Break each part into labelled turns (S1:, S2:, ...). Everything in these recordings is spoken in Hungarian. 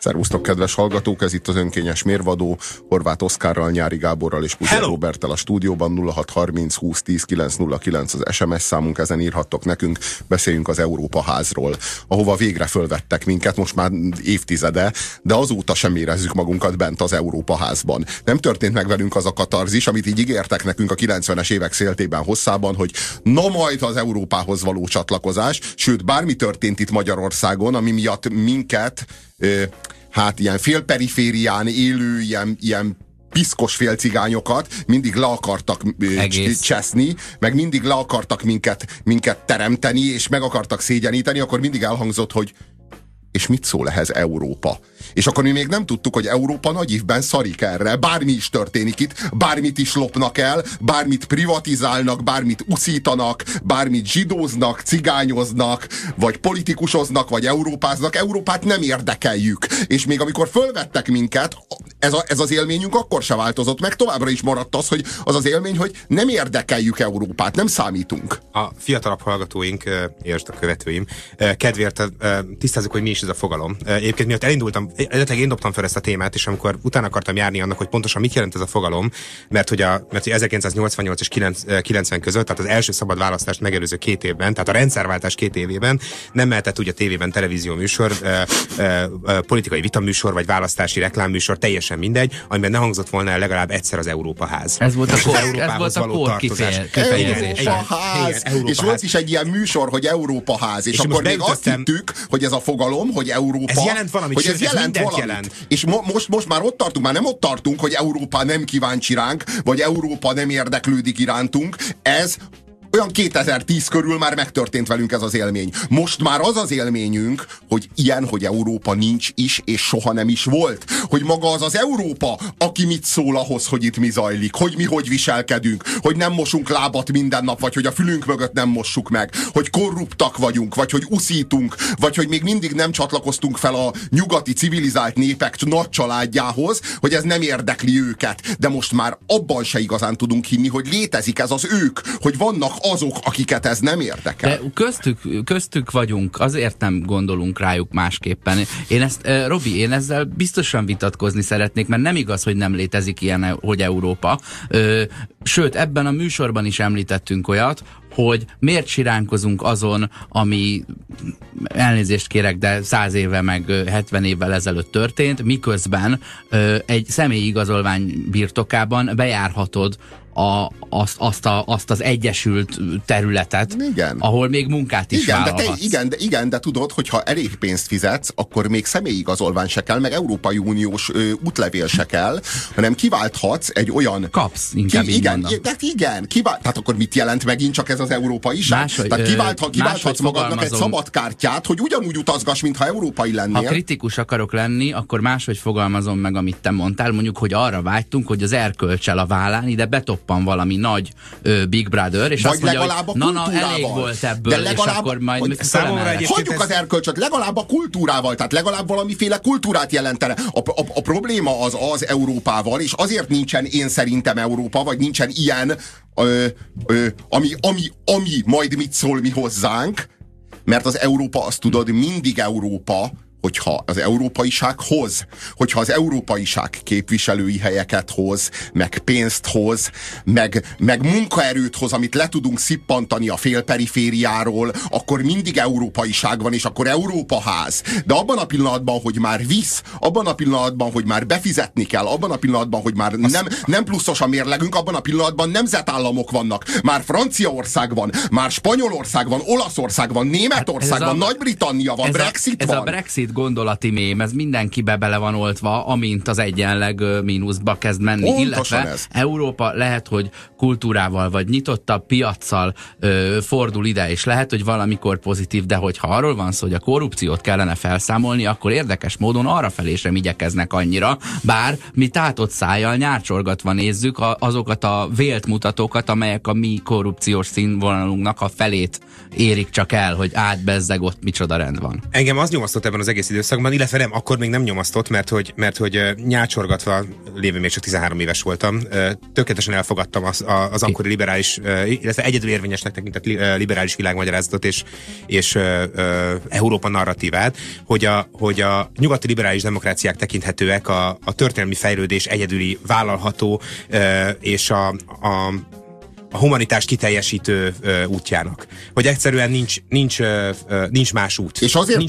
S1: Szervusztok, kedves hallgatók, ez itt az Önkényes Mérvadó, Horváth Oszkárral, Nyári Gáborral és Puzsér Roberttel a stúdióban. 0630 20 10 909 az SMS számunk, ezen írhattok nekünk, beszéljünk az Európa házról, ahova végre fölvettek minket, most már évtizede, de azóta sem érezzük magunkat bent az Európa házban. Nem történt meg velünk az a katarzis, amit így ígértek nekünk a 90-es évek széltében hosszában, hogy na majd az Európához való csatlakozás, sőt bármi történt itt Magyarországon, ami miatt minket hát ilyen félperiférián élő, ilyen piszkos félcigányokat mindig le akartak cseszni, meg mindig le akartak minket teremteni, és meg akartak szégyeníteni, akkor mindig elhangzott, hogy és mit szól ehhez Európa? És akkor mi még nem tudtuk, hogy Európa nagy ívben szarik erre. Bármi is történik itt, bármit is lopnak el, bármit privatizálnak, bármit uszítanak, bármit zsidóznak, cigányoznak, vagy politikusoznak, vagy európáznak. Európát nem érdekeljük. És még amikor fölvettek minket, ez az élményünk akkor se változott meg. Továbbra is maradt az, hogy az az élmény, hogy nem érdekeljük Európát, nem számítunk.
S2: A fiatalabb hallgatóink és a követőim kedvéért tisztázzuk, hogy mi is ez a fogalom. Egyébként miatt elindultam, eredetileg én dobtam fel ezt a témát, és amikor utána akartam járni annak, hogy pontosan mit jelent ez a fogalom, mert hogy 1988 és 90 között, tehát az első szabad választást megelőző 2 évben, tehát a rendszerváltás 2 évében nem mehetett úgy a tévében televízió műsor, politikai vitaműsor, vagy választási reklámműsor, teljesen mindegy, amiben ne hangzott volna el legalább egyszer az Európa ház.
S3: Ez volt a kor kifejezés.
S1: Európa ház! És volt is egy ilyen műsor, hogy Európa ház, és akkor még azt hittük, hogy ez a fogalom, hogy Európa,
S2: ez jelent valamit,
S1: hogy ez jelent valamit. Jelent. És most már ott tartunk, már nem ott tartunk, hogy Európa nem kíváncsi ránk, vagy Európa nem érdeklődik irántunk. Ez olyan 2010 körül már megtörtént velünk ez az élmény. Most már az az élményünk, hogy ilyen, hogy Európa nincs is, és soha nem is volt. Hogy maga az az Európa, aki mit szól ahhoz, hogy itt mi zajlik, hogy mi hogy viselkedünk, hogy nem mosunk lábat minden nap, vagy hogy a fülünk mögött nem mossuk meg, hogy korruptak vagyunk, vagy hogy uszítunk, vagy hogy még mindig nem csatlakoztunk fel a nyugati civilizált népek nagy családjához, hogy ez nem érdekli őket. De most már abban se igazán tudunk hinni, hogy létezik ez az ők, hogy vannak azok, akiket ez nem érdekel.
S3: De köztük vagyunk, azért nem gondolunk rájuk másképpen. Robi, én ezzel biztosan vitatkozni szeretnék, mert nem igaz, hogy nem létezik ilyen, hogy Európa. Sőt, ebben a műsorban is említettünk olyat, hogy miért siránkozunk azon, ami, elnézést kérek, de 100 éve meg 70 évvel ezelőtt történt, miközben egy személyi igazolvány birtokában bejárhatod azt az egyesült területet,
S1: igen,
S3: ahol még munkát is vállalhatsz.
S1: De tudod, hogyha elég pénzt fizetsz, akkor még személyigazolvány se kell, meg Európai Uniós útlevél se kell, hanem kiválthatsz egy olyan...
S3: Kapsz, inkább így mondom.
S1: Tehát akkor mit jelent megint csak ez az európaiság? Tehát kiválthatsz magadnak egy szabad kártyát, hogy ugyanúgy utazgass, mintha európai lennél.
S3: Ha kritikus akarok lenni, akkor máshogy fogalmazom meg, amit te mondtál, mondjuk, hogy arra vágytunk, hogy az erkölcsel a vállán ide betoppan valami nagy Big Brother, és
S1: vagy
S3: azt mondja,
S1: legalább
S3: hogy elég volt ebből, és akkor majd
S1: hagyjuk az erkölcsöt, legalább a kultúrával, tehát legalább valamiféle kultúrát jelentene. A probléma az Európával, és azért nincsen én szerintem Európa, vagy nincsen ilyen, ami majd mit szól mi hozzánk, mert az Európa, azt tudod, mindig Európa, hogyha az európaiság hoz, hogyha az európaiság képviselői helyeket hoz, meg pénzt hoz, meg munkaerőt hoz, amit le tudunk szippantani a félperifériáról, akkor mindig európaiság van, és akkor Európa ház. De abban a pillanatban, hogy már visz, abban a pillanatban, hogy már befizetni kell, abban a pillanatban, hogy már nem pluszos a mérlegünk, abban a pillanatban nemzetállamok vannak. Már Franciaország van, már Spanyolország van, Olaszország van, Németország van, Nagy-Britannia van, Brexit van.
S3: Ez a Brexit gondolati mém, ez mindenkibe bele van oltva, amint az egyenleg mínuszba kezd menni.
S1: Pontosan
S3: illetve
S1: ez.
S3: Európa lehet, hogy kultúrával vagy nyitottabb piaccal fordul ide, és lehet, hogy valamikor pozitív, de hogyha arról van szó, hogy a korrupciót kellene felszámolni, akkor érdekes módon arrafelé sem igyekeznek annyira, bár mi tátott szájjal nyárcsorgatva nézzük azokat a vélt mutatókat, amelyek a mi korrupciós színvonalunknak a felét érik csak el, hogy átbezzeg, ott micsoda rend van.
S2: Engem az nyomasztott ebben az egész egész időszakban, illetve nem, akkor még nem nyomasztott, mert hogy nyácsorgatva lévő még csak 13 éves voltam, tökéletesen elfogadtam az akkori liberális, illetve egyedül érvényesnek tekintett liberális világmagyarázatot és Európa narratívát, hogy a nyugati liberális demokráciák tekinthetőek a történelmi fejlődés egyedüli vállalható és a humanitást kiteljesítő útjának. Hogy egyszerűen nincs más út.
S1: És azért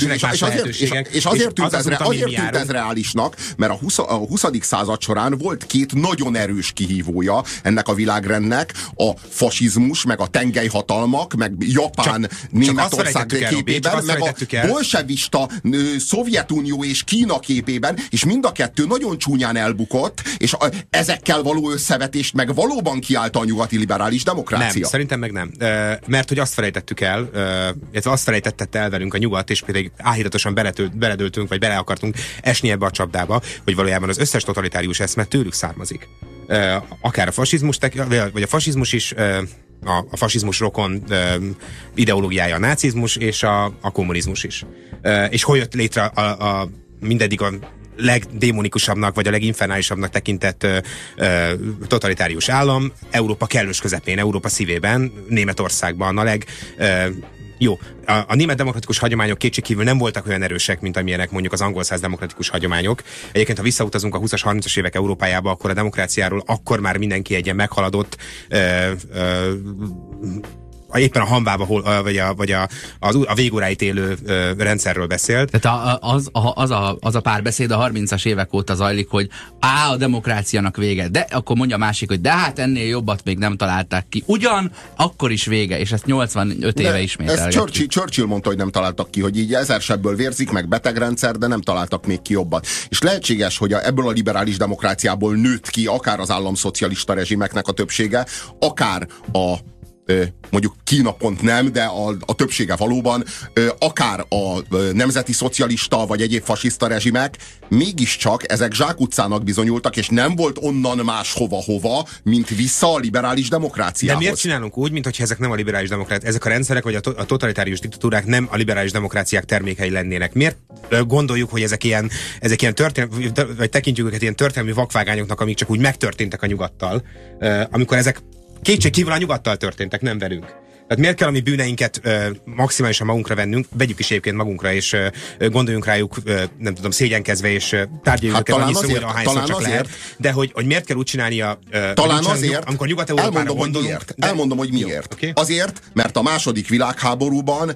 S1: tűnt ez reálisnak, mert a 20. század során volt két nagyon erős kihívója ennek a világrendnek, a fasizmus, meg a tengelyhatalmak, meg Japán, Németország képében, meg a bolsevista Szovjetunió és Kína képében, és mind a kettő nagyon csúnyán elbukott, és ezekkel való összevetést meg valóban kiállta a nyugati liberális demokrácia.
S2: Nem, szerintem meg nem. Mert hogy azt felejtettük el, illetve azt felejtette el velünk a nyugat, és pedig áhíratosan beledöltünk, vagy bele akartunk esni ebbe a csapdába, hogy valójában az összes totalitárius eszme tőlük származik. Akár a fasizmus, vagy a fasizmus is, a fasizmus rokon ideológiája a nácizmus, és a kommunizmus is. És hogy jött létre mindeddig a legdémonikusabbnak, vagy a leginfernálisabbnak tekintett totalitárius állam Európa kellős közepén, Európa szívében, Németországban jó, a német demokratikus hagyományok kétségkívül nem voltak olyan erősek, mint amilyenek mondjuk az angol száz demokratikus hagyományok. Egyébként, ha visszautazunk a 20-as, 30-as évek Európájába, akkor a demokráciáról akkor már mindenki egy ilyen meghaladott éppen a hanvába, vagy a végóráit élő rendszerről beszélt.
S3: Tehát az a párbeszéd a 30-as évek óta zajlik, hogy a demokráciának vége, de akkor mondja a másik, hogy de hát ennél jobbat még nem találták ki. Ugyan, akkor is vége, és ezt 85 éve ismételgetjük.
S1: Ezt Churchill mondta, hogy nem találtak ki, hogy így 1000 sebből vérzik, meg betegrendszer, de nem találtak még ki jobbat. És lehetséges, hogy ebből a liberális demokráciából nőtt ki akár az államszocialista rezsimeknek a többsége, akár mondjuk Kína pont nem, de a többsége valóban, akár a nemzeti szocialista vagy egyéb fasiszta rezsimek, mégiscsak ezek zsákutcának bizonyultak, és nem volt onnan más hova, mint vissza a liberális demokráciához.
S2: De miért csinálunk úgy, mintha ezek nem a liberális demokráciák, ezek a rendszerek vagy a totalitárius diktatúrák nem a liberális demokráciák termékei lennének? Miért gondoljuk, hogy ezek ilyen történelmi, vagy tekintjük őket ilyen történelmi vakvágányoknak, amik csak úgy megtörténtek a nyugattal, amikor ezek kétségkívül a nyugattal történtek, nem velünk. Tehát miért kell a mi bűneinket maximálisan magunkra vennünk, vegyük is egyébként magunkra, és gondoljunk rájuk, nem tudom, szégyenkezve, és tárgyaljuk őket annyiszor, ahányszor csak lehet. De hogy miért kell úgy csinálnia,
S1: talán azért,
S2: amikor Nyugat-Európára gondolunk.
S1: Elmondom, hogy miért. Jó, okay. Azért, mert a második világháborúban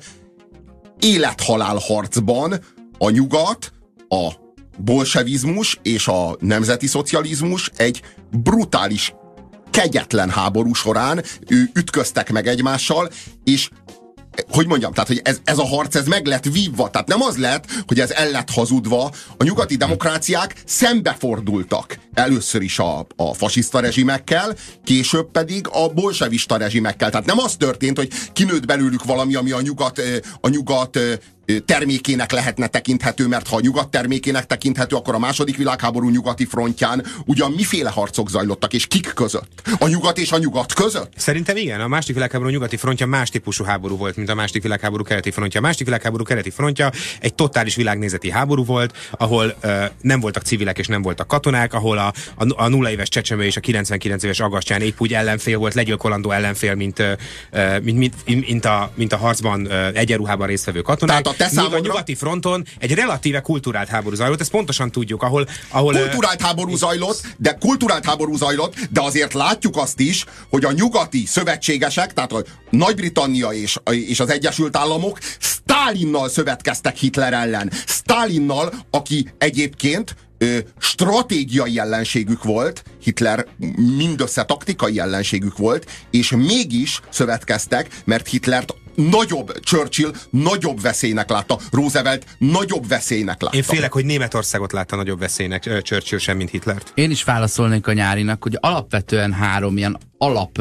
S1: élethalál harcban a nyugat, a bolsevizmus és a nemzeti szocializmus egy brutális, kegyetlen háború során ütköztek meg egymással, és hogy mondjam, tehát hogy ez a harc ez meg lett vívva, tehát nem az lett, hogy ez el lett hazudva, a nyugati demokráciák szembefordultak először is a fasiszta rezsimekkel, később pedig a bolsevista rezsimekkel, tehát nem az történt, hogy kinőtt belőlük valami, ami a nyugat termékének lehetne tekinthető, mert ha a nyugat termékének tekinthető, akkor a második világháború nyugati frontján ugyan miféle harcok zajlottak, és kik között? A nyugat és a nyugat között?
S2: Szerintem igen, a második világháború nyugati frontja más típusú háború volt, mint a második világháború keleti frontja. A második világháború keleti frontja egy totális világnézeti háború volt, ahol nem voltak civilek és nem voltak katonák, ahol a 0 éves csecsemő és a 99 éves Agastján épp úgy ellenfél volt, legyilkolandó ellenfél, mint a harcban egyenruhában résztvevő katonák. Míg a nyugati fronton egy relatíve kulturált háború zajlott, ezt pontosan tudjuk, ahol
S1: kulturált háború zajlott, de azért látjuk azt is, hogy a nyugati szövetségesek, tehát a Nagy-Britannia és az Egyesült Államok Sztálinnal szövetkeztek Hitler ellen. Sztálinnal, aki egyébként stratégiai ellenségük volt, Hitler mindössze taktikai ellenségük volt, és mégis szövetkeztek, mert Hitlert Churchill nagyobb veszélynek látta, Roosevelt nagyobb veszélynek látta.
S2: Én félek, hogy Németországot látta nagyobb veszélynek Churchill sem, mint Hitlert.
S3: Én is válaszolnék a Nyárinak, hogy alapvetően 3 ilyen alap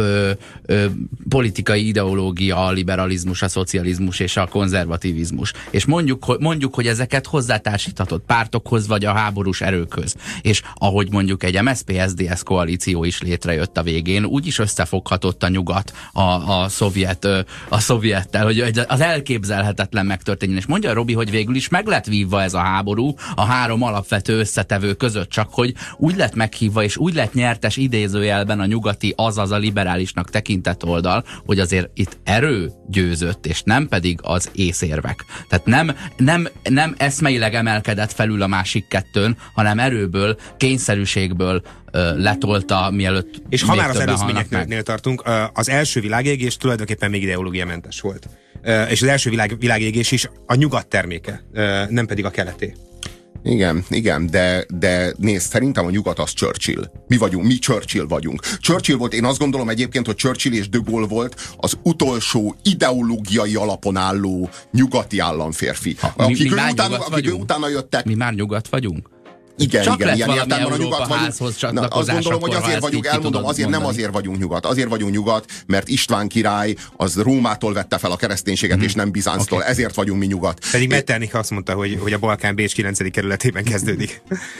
S3: politikai ideológia a liberalizmus, a szocializmus és a konzervativizmus. És mondjuk, hogy ezeket hozzátársíthatott pártokhoz vagy a háborús erőkhöz. És ahogy mondjuk egy MSZP-SZDSZ koalíció is létrejött a végén, úgy is összefoghatott a nyugat a szovjettel, hogy az elképzelhetetlen megtörténjen. És mondja Robi, hogy végül is meg lett vívva ez a háború a három alapvető összetevő között, csak hogy úgy lett meghívva és úgy lett nyertes idézőjelben a nyugati, azaz a liberálisnak tekintett oldal, hogy azért itt erő győzött, és nem pedig az észérvek. Tehát nem eszmeileg emelkedett felül a másik kettőn, hanem erőből, kényszerűségből letolta, mielőtt.
S2: És ha már az előzményeknél tartunk, az első világégés tulajdonképpen még ideológiamentes volt. És az első világégés is a nyugat terméke, nem pedig a keleté.
S1: Igen, de nézd, szerintem a nyugat az Churchill. Mi Churchill vagyunk. Churchill volt, én azt gondolom egyébként, hogy Churchill és de Gaulle volt az utolsó ideológiai alapon álló nyugati államférfi. Akik utána jöttek.
S3: Mi már nyugat vagyunk?
S1: Igen, ilyen értelemben a nyugat vagyunk. Azt gondolom, hogy azért vagyunk, nem azért vagyunk nyugat. Azért vagyunk nyugat, mert István király az Rómától vette fel a kereszténységet, és nem Bizánctól. Okay. Ezért vagyunk mi nyugat.
S2: Pedig Metternich azt mondta, hogy a Balkán Bécs 9. kerületében kezdődik.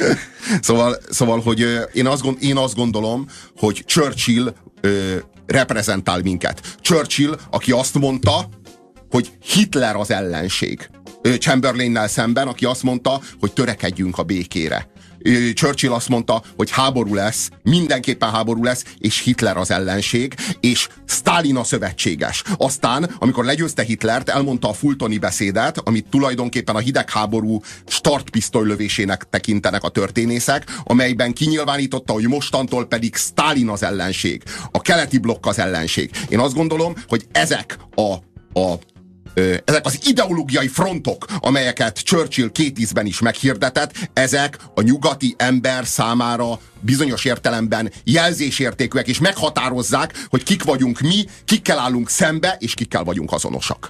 S1: Szóval, hogy én azt gondolom, hogy Churchill reprezentál minket. Churchill, aki azt mondta, hogy Hitler az ellenség. Chamberlainnel szemben, aki azt mondta, hogy törekedjünk a békére. Churchill azt mondta, hogy háború lesz, mindenképpen háború lesz, és Hitler az ellenség, és Sztálin a szövetséges. Aztán, amikor legyőzte Hitlert, elmondta a fultoni beszédet, amit tulajdonképpen a hidegháború startpisztolylövésének tekintenek a történészek, amelyben kinyilvánította, hogy mostantól pedig Sztálin az ellenség. A keleti blokk az ellenség. Én azt gondolom, hogy ezek az ideológiai frontok, amelyeket Churchill 2010-ben is meghirdetett, ezek a nyugati ember számára bizonyos értelemben jelzésértékűek, és meghatározzák, hogy kik vagyunk mi, kikkel állunk szembe, és kikkel vagyunk azonosak.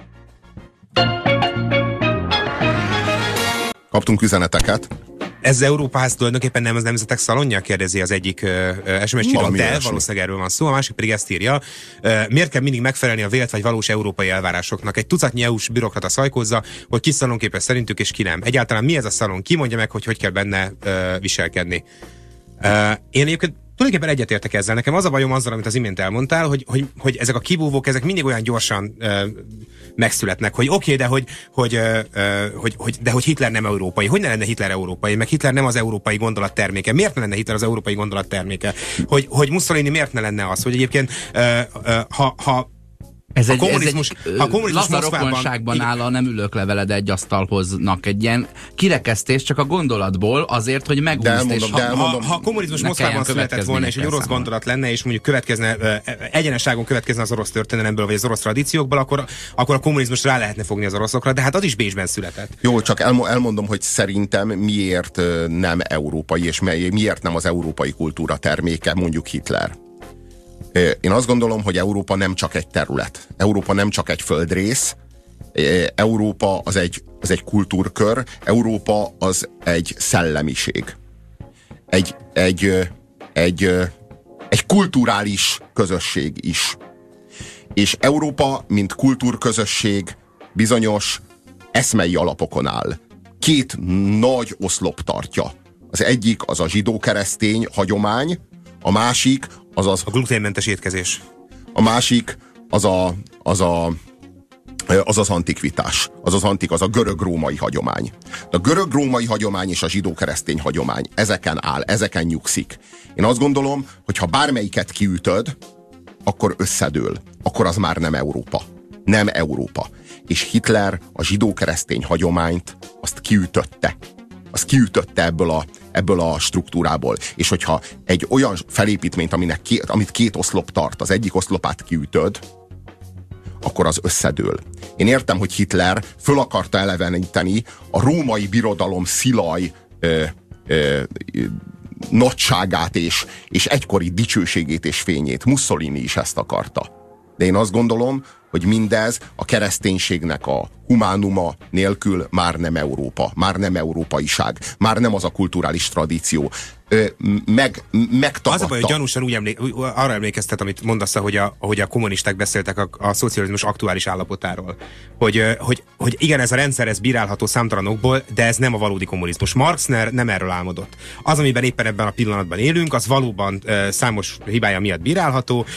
S1: Kaptunk üzeneteket.
S2: Ez Európaház tulajdonképpen nem az nemzetek szalonja? Kérdezi az egyik SMS csillog, de valószínűleg erről van szó. A másik pedig ezt írja. Miért kell mindig megfelelni a vélt vagy valós európai elvárásoknak? Egy tucatnyi EU-s bürokrata szajkózza, hogy ki szalonképes szerintük és ki nem. Egyáltalán mi ez a szalon? Ki mondja meg, hogy kell benne viselkedni? Én egyébként tulajdonképpen egyetértek ezzel. Nekem az a bajom azzal, amit az imént elmondtál, hogy ezek a kibúvók, ezek mindig olyan gyorsan megszületnek, hogy oké, de hogy Hitler nem európai. Hogy ne lenne Hitler európai? Meg Hitler nem az európai gondolat terméke. Miért ne lenne Hitler az európai gondolat terméke? Hogy Mussolini miért ne lenne az? Hogy egyébként ha
S3: Ez egy laza rokonságban áll a nem ülök leveled egy asztalhoznak egy ilyen kirekesztés csak a gondolatból azért, hogy megúszt. És
S2: ha a kommunizmus Moszkvában született volna, és egy orosz gondolat lenne, és mondjuk egyeneságon következne az orosz történelemből, vagy az orosz tradíciókból, akkor a kommunizmus rá lehetne fogni az oroszokra, de hát az is Bécsben született.
S1: Jó, csak elmondom, hogy szerintem miért nem európai, és miért nem az európai kultúra terméke, mondjuk Hitler. Én azt gondolom, hogy Európa nem csak egy terület. Európa nem csak egy földrész. Európa az egy kultúrkör. Európa az egy szellemiség. Egy kulturális közösség is. És Európa, mint kultúrközösség bizonyos eszmei alapokon áll. Két nagy oszlop tartja. Az egyik az a zsidó-keresztény hagyomány, a másik a
S2: gluténmentes étkezés.
S1: A másik az antikvitás. Az a görög-római hagyomány. A görög-római hagyomány és a zsidó-keresztény hagyomány ezeken áll, ezeken nyugszik. Én azt gondolom, hogy ha bármelyiket kiütöd, akkor összedől. Akkor az már nem Európa. Nem Európa. És Hitler a zsidó-keresztény hagyományt azt kiütötte. Az kiütötte ebből a struktúrából. És hogyha egy olyan felépítményt, amit két oszlop tart, az egyik oszlopát kiütöd, akkor az összedől. Én értem, hogy Hitler föl akarta eleveníteni a római birodalom szilaj nagyságát és egykori dicsőségét és fényét. Mussolini is ezt akarta. De én azt gondolom, hogy mindez a kereszténységnek a humánuma nélkül már nem Európa, már nem európaiság, már nem az a kulturális tradíció. Megtagadta.
S2: Az a baj, hogy gyanúsan arra emlékeztet, amit mondasz, hogy a kommunisták beszéltek a szocializmus aktuális állapotáról. Hogy igen, ez a rendszer, ez bírálható számtalanokból, de ez nem a valódi kommunizmus. Marx nem erről álmodott. Az, amiben éppen ebben a pillanatban élünk, az valóban számos hibája miatt bírálható,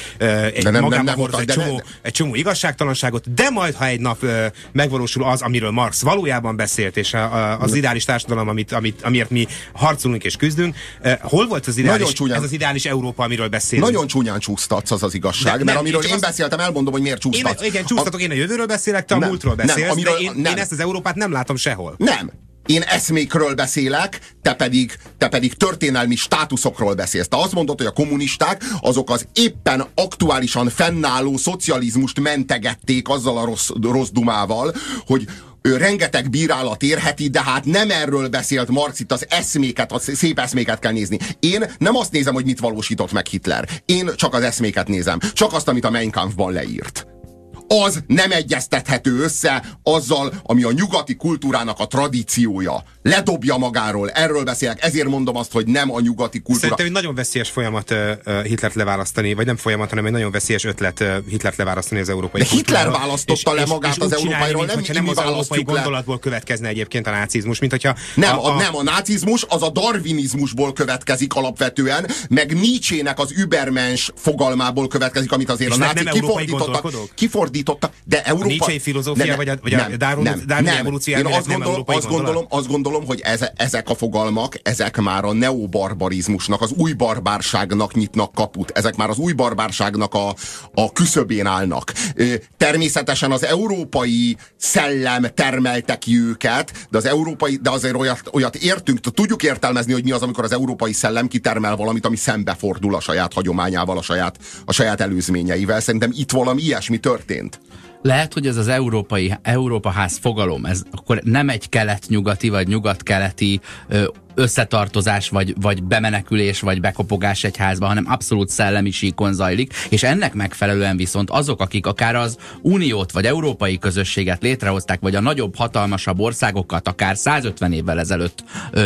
S2: egy csomó igazságtalanságot, de majd, ha egy nap megvalósul az, amiről Marx valójában beszélt, és az ideális társadalom, amiért mi harcolunk és küzdünk, hol volt az az ideális Európa, amiről beszélünk?
S1: Nagyon csúnyán csúsztatsz, az igazság, mert amiről én beszéltem, elmondom, hogy miért csúsztatsz.
S2: Igen, csúsztatok, én a jövőről beszélek, te a múltról beszélsz, én ezt az Európát nem látom sehol.
S1: Nem. Én eszmékről beszélek, te pedig történelmi státuszokról beszélsz. Te azt mondod, hogy a kommunisták azok az éppen aktuálisan fennálló szocializmust mentegették azzal a rossz dumával, hogy rengeteg bírálat érheti, de hát nem erről beszélt Marx, itt az eszméket, a szép eszméket kell nézni. Én nem azt nézem, hogy mit valósított meg Hitler. Én csak az eszméket nézem. Csak azt, amit a Mein Kampfban leírt. Az nem egyeztethető össze azzal, ami a nyugati kultúrának a tradíciója. Ledobja magáról, erről beszélek, ezért mondom azt, hogy nem a nyugati kultúra.
S2: Szerintem egy nagyon veszélyes folyamat Hitlert leválasztani, vagy nem folyamat, hanem egy nagyon veszélyes ötlet Hitlert leválasztani az európai
S1: kultúráról. De Hitler választotta le magát az európairól,
S2: nem az európai gondolatból következne egyébként a nácizmus, mint hogyha...
S1: Nem, a nácizmus az a darwinizmusból következik alapvetően, meg Nietzsének az übermens fogalmából következik, amit azért a nácik kifordítottak, de Európa...
S2: A Nietzsche filozófia, vagy a Darwin evolúció elmélet nem európai gondolat?
S1: Azt gondolom, hogy ezek a fogalmak, ezek már a neobarbarizmusnak, az új barbárságnak nyitnak kaput. Ezek már az új barbárságnak a küszöbén állnak. Természetesen az európai szellem termelte ki őket, de azért olyat értünk, tudjuk értelmezni, hogy mi az, amikor az európai szellem kitermel valamit, ami szembefordul a saját hagyományával, a saját előzményeivel. Szerintem itt valami ilyesmi történt.
S3: Lehet, hogy ez az Európaház fogalom, ez akkor nem egy kelet-nyugati vagy nyugat-keleti összetartozás, vagy bemenekülés, vagy bekopogás egy házba, hanem abszolút szellemi síkon zajlik, és ennek megfelelően viszont azok, akik akár az uniót, vagy európai közösséget létrehozták, vagy a nagyobb, hatalmasabb országokat, akár 150 évvel ezelőtt,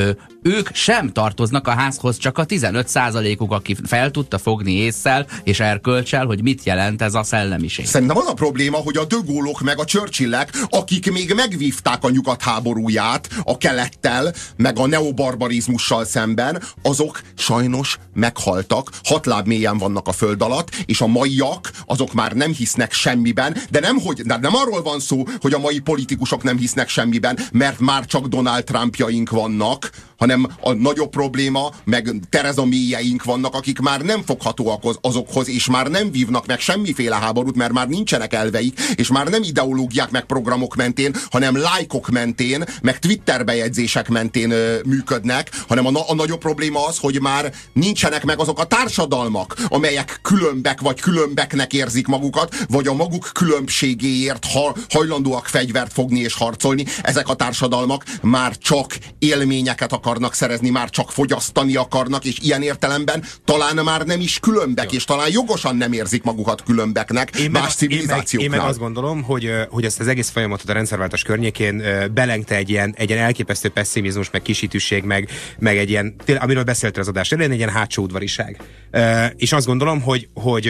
S3: ők sem tartoznak a házhoz, csak a 15%-uk, aki fel tudta fogni ésszel és erkölcsel, hogy mit jelent ez a szellemiség.
S1: Szerintem az a probléma, hogy a De Gaulle-ok meg a Churchillek, akik még megvívták a nyugat háborúját a kelettel, meg a neobarbarizmussal szemben, azok sajnos meghaltak, 6 láb mélyen vannak a föld alatt, és a maiak, azok már nem hisznek semmiben, de nem arról van szó, hogy a mai politikusok nem hisznek semmiben, mert már csak Donald Trumpjaink vannak, hanem a nagyobb probléma, meg Theresa May-jeink vannak, akik már nem foghatóak azokhoz, és már nem vívnak meg semmiféle háborút, mert már nincsenek elveik, és már nem ideológiák meg programok mentén, hanem lájkok mentén, meg Twitter bejegyzések mentén működnek, hanem a nagyobb probléma az, hogy már nincsenek meg azok a társadalmak, amelyek különbek vagy különbeknek érzik magukat, vagy a maguk különbségéért hajlandóak fegyvert fogni és harcolni. Ezek a társadalmak már csak élményeket akarnak szerezni, már csak fogyasztani akarnak, és ilyen értelemben talán már nem is különbek, és talán jogosan nem érzik magukat különbeknek más civilizációknál.
S2: Én meg azt gondolom, hogy ezt az egész folyamatot a rendszerváltás környékén belengte egy ilyen elképesztő pesszimizmus, meg kisítűség, meg egy ilyen, amiről beszéltél az adás elején, egy ilyen hátsó udvariság. És azt gondolom, hogy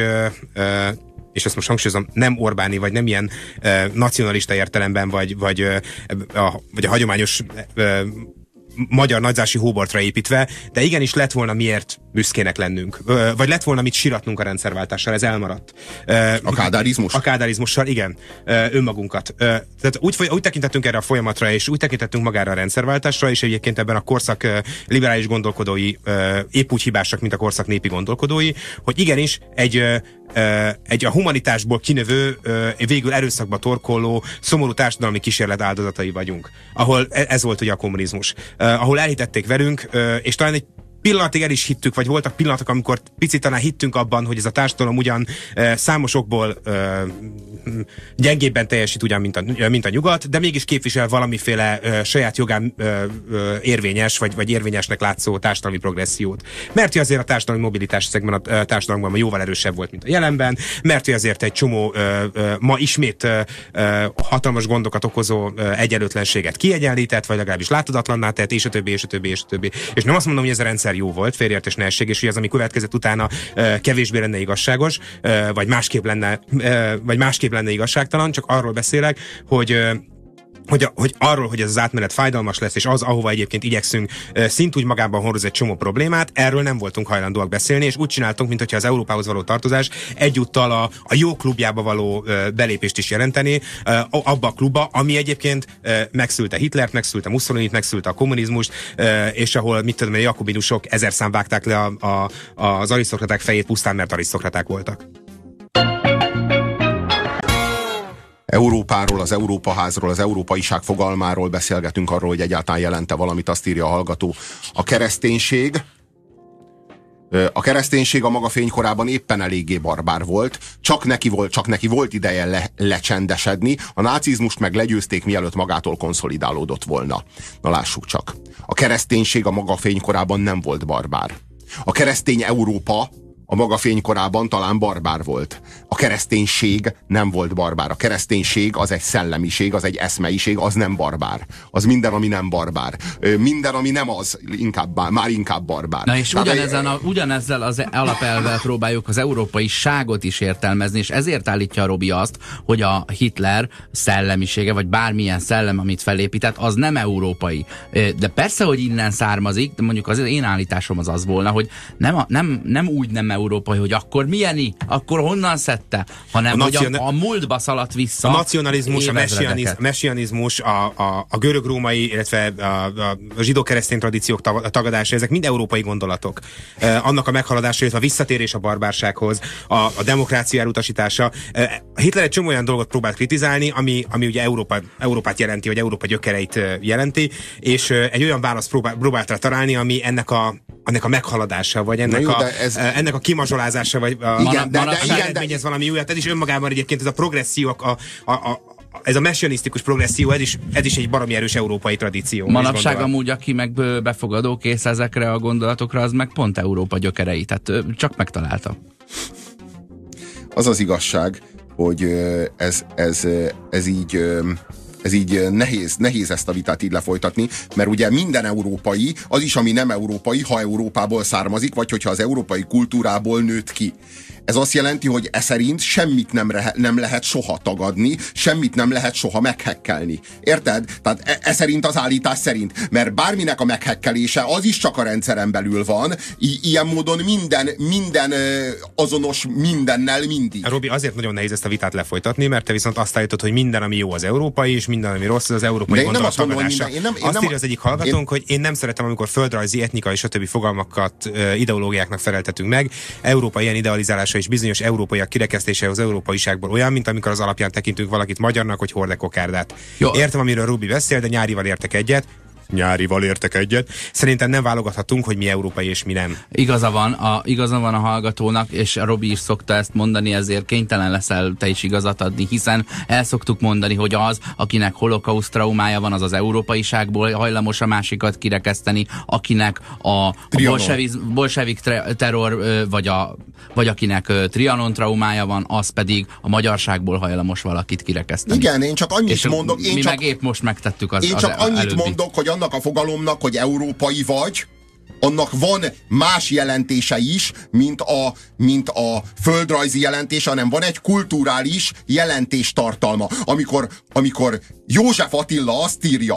S2: és ezt most hangsúlyozom, nem Orbáni, vagy nem ilyen nacionalista értelemben, vagy a hagyományos magyar nagyzási hóbortra építve, de igenis lett volna miért büszkének lennünk. Vagy lett volna mit siratnunk a rendszerváltással, ez elmaradt.
S1: A kádárizmus?
S2: A kádárizmussal, igen. Önmagunkat. Tehát úgy tekintettünk erre a folyamatra, és úgy tekintettünk magára a rendszerváltásra, és egyébként ebben a korszak liberális gondolkodói épp úgy hibásak, mint a korszak népi gondolkodói, hogy igenis egy a humanitásból kinövő, végül erőszakba torkolló, szomorú társadalmi kísérlet áldozatai vagyunk. Ahol ez volt ugye a kommunizmus. Ahol elhitették velünk, és talán egy pillanatig el is hittük, vagy voltak pillanatok, amikor picit talán hittünk abban, hogy ez a társadalom ugyan számos okból gyengébben teljesít ugyan, mint a nyugat, de mégis képvisel valamiféle saját jogán érvényes, vagy érvényesnek látszó társadalmi progressziót. Mert azért a társadalmi mobilitás ezekben a társadalomban jóval erősebb volt, mint a jelenben, mert azért egy csomó ma ismét hatalmas gondokat okozó egyenlőtlenséget kiegyenlített, vagy legalábbis látodatlanná tett, és a többi, és a többi, és a többi. És nem azt mondom, hogy ez a rendszer jó volt, félreértés ne essék, és hogy az, ami következett utána kevésbé lenne igazságos, vagy másképp lenne igazságtalan, csak arról beszélek, hogy arról, hogy ez az átmenet fájdalmas lesz, és az, ahova egyébként igyekszünk, szintúgy magában hordoz egy csomó problémát, erről nem voltunk hajlandóak beszélni, és úgy csináltunk, mintha az Európához való tartozás egyúttal a jó klubjába való belépést is jelenteni, abba a klubba, ami egyébként megszülte Hitlert, megszülte Mussolinit, megszülte a kommunizmust, és ahol, mit tudom, a jakobinusok 1000 szám vágták le az arisztokraták fejét pusztán, mert arisztokraták voltak.
S1: Európáról, az Európaházról, az európaiság fogalmáról beszélgetünk, arról, hogy egyáltalán jelente valamit, azt írja a hallgató. A kereszténység a maga fénykorában éppen eléggé barbár volt, csak neki volt ideje lecsendesedni, a nácizmust meg legyőzték, mielőtt magától konszolidálódott volna. Na lássuk csak. A kereszténység a maga fénykorában nem volt barbár. A keresztény Európa a maga fénykorában talán barbár volt. A kereszténység nem volt barbár. A kereszténység az egy szellemiség, az egy eszmeiség, az nem barbár. Az minden, ami nem barbár. Minden, ami nem az, már inkább barbár.
S3: Na és ugyanezzel az alapelvvel próbáljuk az európaiságot is értelmezni, és ezért állítja a Robi azt, hogy a Hitler szellemisége, vagy bármilyen szellem, amit felépített, az nem európai. De persze, hogy innen származik, de mondjuk az én állításom az volna, hogy nem úgy nem európai, hogy akkor milyeni, akkor honnan szedte, hanem hogy a múltba szaladt vissza.
S2: A nacionalizmus, a messianizmus, a görög-római, illetve a zsidó-keresztény tradíciók tagadása, ezek mind európai gondolatok. Annak a meghaladása, illetve a visszatérés a barbársághoz, a demokrácia elutasítása. Hitler egy csomó olyan dolgot próbált kritizálni, ami ugye Európát jelenti, vagy Európa gyökereit jelenti, és egy olyan választ próbált rá találni, ami ennek a meghaladása, vagy ennek a kimazsolázása, vagy eredményez valami újat. Ez is önmagában egyébként ez a progresszió, ez a messianisztikus progresszió, ez is egy baromi erős európai tradíció.
S3: Manapság amúgy, aki meg befogadó kész ezekre a gondolatokra, az meg pont Európa gyökerei, tehát csak megtalálta.
S1: Az az igazság, hogy ez így nehéz ezt a vitát így lefolytatni, mert ugye minden európai, az is, ami nem európai, ha Európából származik, vagy hogyha az európai kultúrából nőtt ki. Ez azt jelenti, hogy szerint semmit nem lehet soha tagadni, semmit nem lehet soha meghekkelni. Érted? Tehát szerint az állítás szerint. Mert bárminek a meghekkelése az is csak a rendszeren belül van. Ilyen módon minden azonos mindennel mindig.
S2: Robi, azért nagyon nehéz ezt a vitát lefolytatni, mert te viszont azt állítod, hogy minden, ami jó, az európai, és minden, ami rossz, az európai gondolat tagadása. Azt írja az egyik hallgatónk, hogy én nem szeretem, amikor földrajzi, etnikai, stb. Fogalmakat ideológiáknak feleltetünk meg. Európa ilyen idealizálása és bizonyos európaiak kirekesztése az európaiságból olyan, mint amikor az alapján tekintünk valakit magyarnak, hogy hord-e kokárdát. Értem, amiről Rubi beszél, de nyárival értek egyet. Szerintem nem válogathatunk, hogy mi európai és mi nem.
S3: Igaza van a hallgatónak, és a Robi is szokta ezt mondani, ezért kénytelen leszel te is igazat adni, hiszen el szoktuk mondani, hogy az, akinek holokauszt traumája van, az az európaiságból hajlamos a másikat kirekeszteni, akinek a bolsevik terror, vagy akinek Trianon traumája van, az pedig a magyarságból hajlamos valakit kirekeszteni.
S1: Igen, én csak annyit mondok.
S3: Meg épp most megtettük az
S1: Én csak annyit mondok, hogy annak a fogalomnak, hogy európai vagy, annak van más jelentése is, mint a földrajzi jelentése, hanem van egy kulturális jelentéstartalma. Amikor József Attila azt írja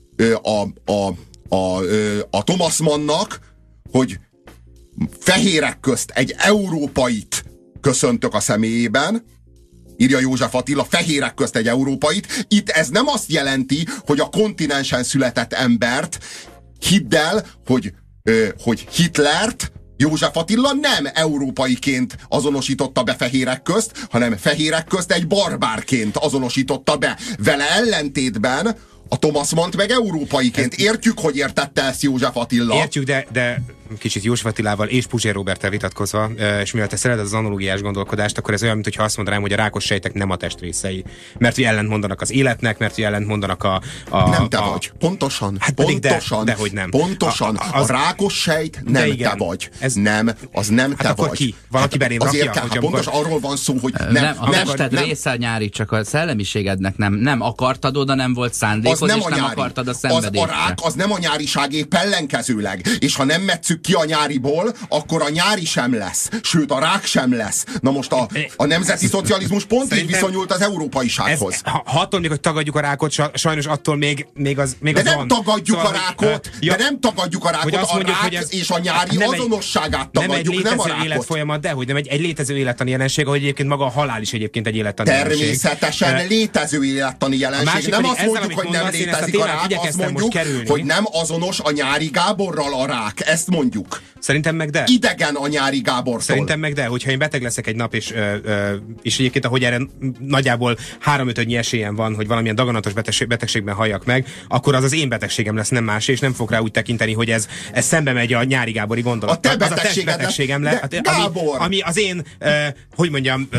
S1: a Thomas Mannnak, hogy fehérek közt egy európait köszöntök a személyében, írja József Attila, fehérek közt egy európait. Itt ez nem azt jelenti, hogy a kontinensen született embert hidd el, hogy Hitlert József Attila nem európaiként azonosította be fehérek közt, hanem fehérek közt egy barbárként azonosította be. Vele ellentétben a Thomas Mannt meg európaiként. Értjük, hogy értette ezt József Attila.
S2: Értjük, de kicsit József Attilával és Puzsér Róberttel vitatkozva, és mivel te szereted az analógiás gondolkodást, akkor ez olyan, mintha azt mondanám, hogy a rákos sejtek nem a testrészei. Mert hogy ellentmondanak az életnek, mert hogy ellentmondanak
S1: nem te vagy. Pontosan.
S2: Hát
S1: pontosan.
S2: Dehogy nem.
S1: Pontosan. A rákos sejt nem te vagy. Nem, az nem te
S2: akkor
S1: vagy.
S2: Ki? Valaki belém rakja?
S1: Pontosan arról van szó, hogy
S3: a tested része nyári, csak a szellemiségednek nem akartad oda, nem volt szándékod, és nem akartad a szenvedésre.
S1: A rák az nem a nyáriság, épp ellenkezőleg. És ha nem metszük ki a nyáriból, akkor a nyári sem lesz. Sőt, a rák sem lesz. Na most a nemzeti szocializmus pont így viszonyult az európaisághoz.
S2: Ha attól még, hogy tagadjuk a rákot, sajnos attól még az
S1: de nem
S2: van.
S1: tagadjuk a rákot, de nem tagadjuk a rákot, a rák és a nyári azonosságát tagadjuk, nem a rákot.
S2: Életfolyamat, de hogy nem egy létező élettani jelenség, ahogy egyébként maga a halál is egyébként egy élettani jelenség.
S1: Természetesen létező élettani jelenség. Nem azt mondjuk, hogy nem létezik a rák, azt mondjuk, hogy nem azonos a Nyári Gáborral a rák. Ezt mondjuk.
S2: Szerintem meg de.
S1: Idegen a Nyári Gábortól.
S2: Szerintem meg de, hogyha én beteg leszek egy nap, és egyébként ahogy erre nagyjából 3/5 esélyem van, hogy valamilyen daganatos betegségben halljak meg, akkor az én betegségem lesz, nem más, és nem fog rá úgy tekinteni, hogy ez szembe megy a Nyári Gábori gondolat.
S1: A te betegségem lesz. Gábor!
S2: Ami az én, hogy mondjam,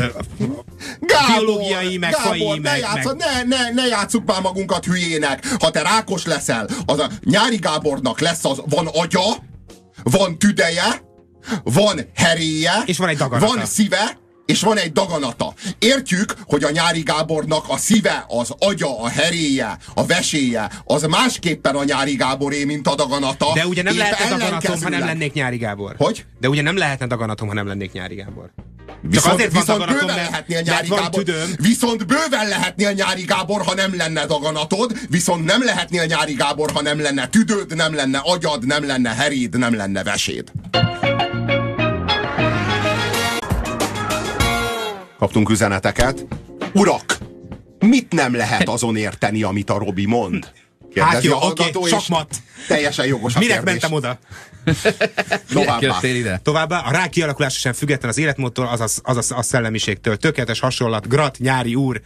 S2: biológiai, meg fai,
S1: ne játsszuk már magunkat hülyének. Ha te rákos leszel, az a Nyári Gábornak lesz van agya, van tüdeje, van heréje,
S2: és van egy daganata.
S1: Van szíve, és van egy daganata. Értjük, hogy a Nyári Gábornak a szíve, az agya, a heréje, a veséje, az másképpen a Nyári Gáboré, mint a daganata.
S2: De ugye nem lehetne daganatom, ha nem lennék Nyári Gábor.
S1: Hogy?
S2: De ugye nem lehetne daganatom, ha nem lennék Nyári Gábor.
S1: Viszont bőven lehetnél Nyári Gábor. Viszont bőven lehetnél Nyári Gábor, ha nem lenne daganatod, viszont nem lehetnél Nyári Gábor, ha nem lenne tüdőd, nem lenne agyad, nem lenne heréd, nem lenne veséd. Kaptunk üzeneteket. Urak, mit nem lehet azon érteni, amit a Robi mond? Kérdezi
S2: hát jó,
S1: a hallgató,
S2: sakmat.
S1: Teljesen jogos a
S2: Minek
S1: kérdés.
S2: mentem oda?
S3: Továbbá.
S2: A rák kialakulása sem független az életmódtól, azaz a szellemiségtől. Tökéletes hasonlat, Grat, Nyári úr.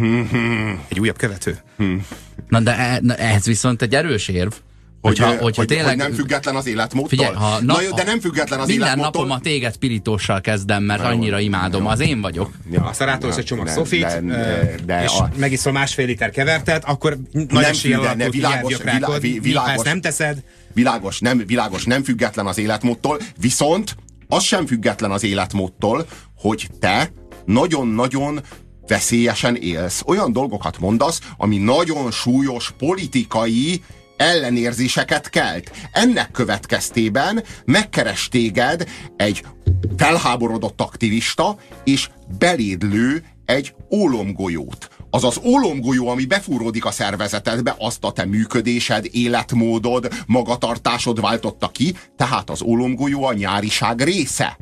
S2: Egy újabb követő.
S3: Na de ez viszont egy erős érv. Hogyha tényleg,
S1: hogy nem független az életmódtól?
S3: Figyelj,
S1: de nem független az
S3: minden
S1: életmódtól.
S3: napom a téged pirítóssal kezdem, mert annyira imádom. Az én vagyok.
S2: Aztán rátolsz egy csomag Sofit, és megiszol 1,5 liter kevertet, akkor nagy eséllyel alakult nyelvgyökrákod. Ha ezt nem teszed...
S1: Világos, nem független az életmódtól, viszont az sem független az életmódtól, hogy te nagyon-nagyon veszélyesen élsz. Olyan dolgokat mondasz, ami nagyon súlyos politikai ellenérzéseket kelt. Ennek következtében megkeres téged egy felháborodott aktivista, és beléd lő egy ólomgolyót. Az az ólomgolyó, ami befúródik a szervezetedbe, azt a te működésed, életmódod, magatartásod váltotta ki, tehát az ólomgolyó a nyáriság része.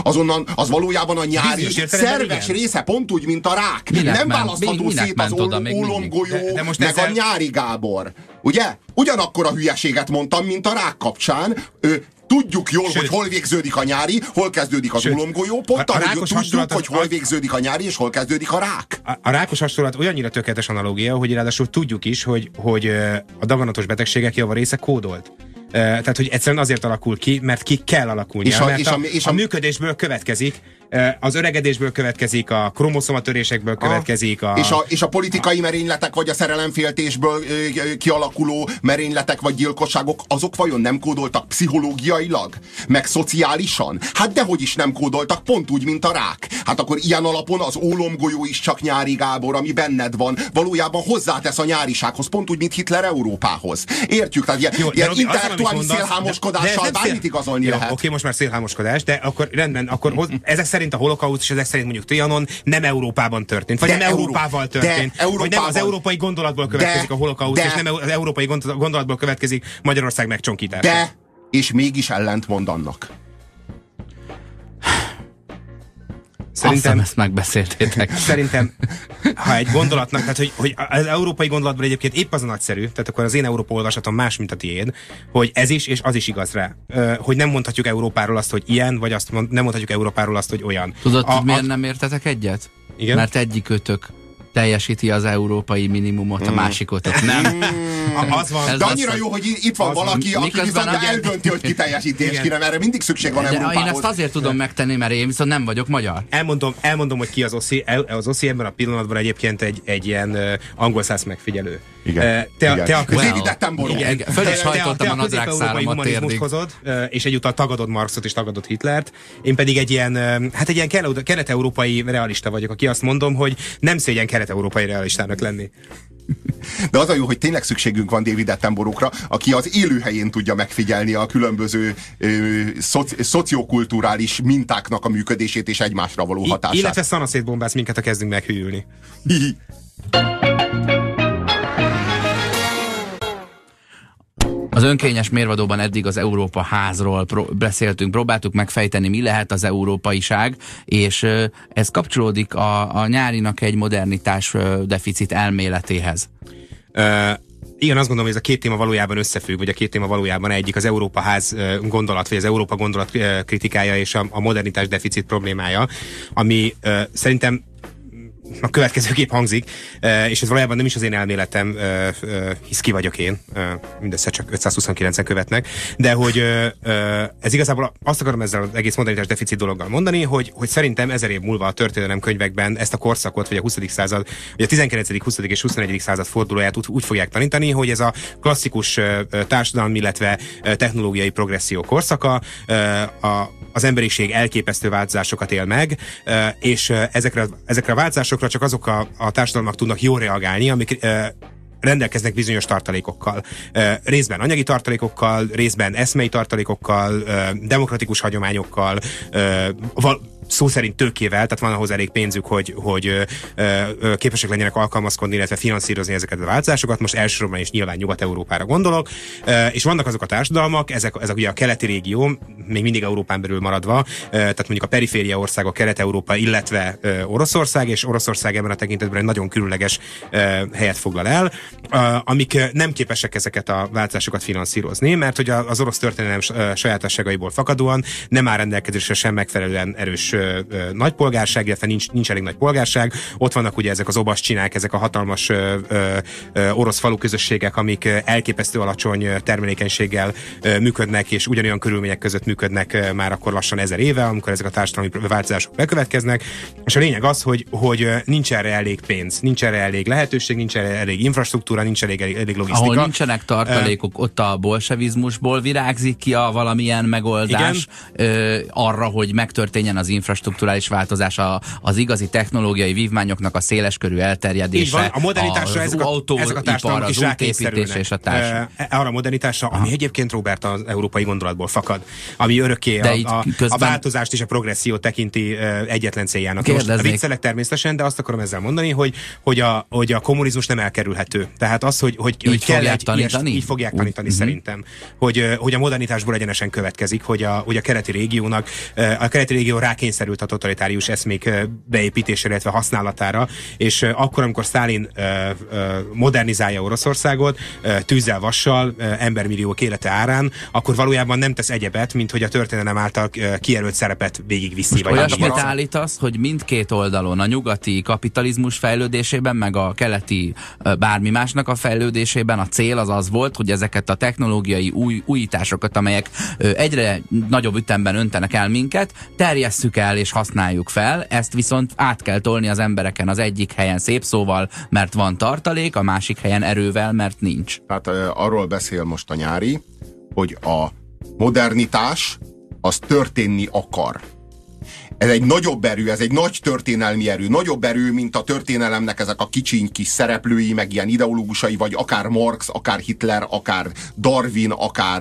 S1: Az valójában a nyári szerves része, pont úgy, mint a rák. Nem választható szét az ólomgolyó meg a Nyári Gábor. Ugye? Ugyanakkor a hülyeséget mondtam, mint a rák kapcsán. Tudjuk jól, hogy hol végződik a nyári, hol kezdődik az ólomgolyó, pont ahogy tudjuk, hogy hol végződik a nyári, és hol kezdődik a rák.
S2: A rákos hasonlat olyannyira tökéletes analógia, hogy ráadásul tudjuk is, hogy a daganatos betegségek javarésze kódolt. Tehát, hogy egyszerűen azért alakul ki, mert ki kell alakulnia. Mert a működésből következik, az öregedésből következik, a kromoszomatörésekből következik.
S1: És a politikai merényletek, vagy a szerelemféltésből kialakuló merényletek, vagy gyilkosságok, azok vajon nem kódoltak pszichológiailag? Meg szociálisan? Hát dehogy is nem kódoltak, pont úgy, mint a rák. Hát akkor ilyen alapon az ólomgolyó is csak Nyári Gábor, ami benned van, valójában hozzátesz a nyárisághoz, pont úgy, mint Hitler Európához. Értjük? Tehát ilyen intellektuális szélhámoskodással bármit igazolni lehet.
S2: Oké, most már szélhámoskodás, de akkor rendben, akkor ezek szerint a holokauszt, és ezek szerint mondjuk Trianon nem Európában történt, vagy nem Európával történt, vagy nem az európai gondolatból következik a holokauszt, és nem az európai gondolatból következik Magyarország megcsonkítása.
S1: De, és mégis ellentmond annak.
S3: Szerintem ezt megbeszéltétek.
S2: Szerintem, ha egy gondolatnak, tehát hogy az európai gondolatban egyébként épp az a nagyszerű, tehát akkor az én Európa olvasatom más, mint a tiéd, hogy ez is és az is igaz rá. Hogy nem mondhatjuk Európáról azt, hogy ilyen, vagy nem mondhatjuk Európáról azt, hogy olyan.
S3: Tudod, miért nem értetek egyet?
S2: Igen?
S3: Mert egyikőtök teljesíti az európai minimumot, a másikotok nem.
S1: Az van. De annyira jó, hogy itt van valaki, aki viszont eldönti, hogy ki teljesíti és ki nem. Erre mindig szükség van Európához.
S3: Én ezt azért tudom megtenni, mert én viszont nem vagyok magyar.
S2: Elmondom, hogy ki az Oszi. Az Oszi ebben a pillanatban egyébként egy ilyen angol száz megfigyelő.
S1: Igen.
S2: Te a
S3: Föl is hajtottam a nadrágszálamat
S2: humanizmust hozod, és egyúttal tagadod Marxot és tagadod Hitlert. Én pedig egy ilyen kelet-európai realista vagyok, aki azt mondom, hogy nem szégyen kelet-európai realistának lenni.
S1: De az a jó, hogy tényleg szükségünk van David Attenborough-ra, aki az élőhelyén tudja megfigyelni a különböző szociokulturális mintáknak a működését és egymásra való hatását.
S2: Illetve szanaszétbombász minket, ha kezdünk meghűlni.
S3: Az önkényes mérvadóban eddig az Európa házról beszéltünk, próbáltuk megfejteni, mi lehet az európaiság, és ez kapcsolódik a nyárinak egy modernitás deficit elméletéhez.
S2: Igen, azt gondolom, hogy ez a két téma valójában összefügg, vagy a két téma valójában egyik, az Európa ház gondolat, vagy az Európa gondolat kritikája és a modernitás deficit problémája, ami szerintem a következőképp hangzik, és ez valójában nem is az én elméletem, hisz ki vagyok én, mindössze csak 529-en követnek, de hogy ez igazából azt akarom ezzel az egész modernitás deficit dologgal mondani, hogy szerintem 1000 év múlva a történelemkönyvekben ezt a korszakot, vagy a 20. század, vagy a 19., 20. és 21. század fordulóját úgy fogják tanítani, hogy ez a klasszikus társadalmi, illetve technológiai progresszió korszaka, az emberiség elképesztő változásokat él meg, és ezekre a változásokra csak azok a társadalmak tudnak jól reagálni, amik rendelkeznek bizonyos tartalékokkal. Részben anyagi tartalékokkal, részben eszmei tartalékokkal, demokratikus hagyományokkal, szó szerint tőkével, tehát van ahhoz elég pénzük, hogy képesek legyenek alkalmazkodni, illetve finanszírozni ezeket a változásokat. Most elsősorban is nyilván Nyugat-Európára gondolok. És vannak azok a társadalmak, ezek ugye a keleti régió, még mindig Európán belül maradva, tehát mondjuk a periféria országok, Kelet-Európa, illetve Oroszország, és Oroszország ebben a tekintetben egy nagyon különleges helyet foglal el, amik nem képesek ezeket a változásokat finanszírozni, mert hogy az orosz történelem sajátosságaiból fakadóan nem áll rendelkezésre sem megfelelően erős nagypolgárság, illetve nincs elég nagy polgárság. Ott vannak ugye ezek az obaszcsinák, ezek a hatalmas orosz falu közösségek, amik elképesztő alacsony termelékenységgel működnek, és ugyanolyan körülmények között működnek már akkor lassan 1000 éve, amikor ezek a társadalmi változások bekövetkeznek. És a lényeg az, hogy nincs erre elég pénz, nincs erre elég lehetőség, nincs erre elég infrastruktúra, nincs elég logisztika.
S3: Ahol nincsenek tartalékok, ott a bolsevizmusból virágzik ki a valamilyen megoldás arra, hogy megtörténjen az infrastrukturális változás, az igazi technológiai vívmányoknak a széleskörű elterjedése. Így van,
S2: a modernitásra ezek a társadalmak is rákényszerülnek.
S3: És
S2: arra a modernitásra, ami egyébként, Robert, az európai gondolatból fakad, ami örökké a változást és a progressziót tekinti egyetlen céljának. Most viccelek természetesen, de azt akarom ezzel mondani, hogy a kommunizmus nem elkerülhető. Tehát az, hogy kell így fogják tanítani szerintem, hogy a modernitásból egyenesen következik, hogy a keleti régió rákényszerült a totalitárius eszmék beépítésére, illetve használatára, és akkor, amikor Sztálin modernizálja Oroszországot, tűzzel, vassal, embermilliók élete árán, akkor valójában nem tesz egyebet, mint hogy a történelem által kijelölt szerepet végigviszi.
S3: Olyasmit állítasz, hogy mindkét oldalon, a nyugati kapitalizmus fejlődésében, meg a keleti bármi másnak a fejlődésében a cél az volt, hogy ezeket a technológiai újításokat, amelyek egyre nagyobb ütemben öntenek el minket, terjesszük el és használjuk fel, ezt viszont át kell tolni az embereken, az egyik helyen szép szóval, mert van tartalék, a másik helyen erővel, mert nincs.
S1: Tehát arról beszél most a nyári, hogy a modernitás az történni akar. Ez egy nagyobb erő, ez egy nagy történelmi erő, nagyobb erő, mint a történelemnek ezek a kicsiny kis szereplői, meg ilyen ideológusai, vagy akár Marx, akár Hitler, akár Darwin,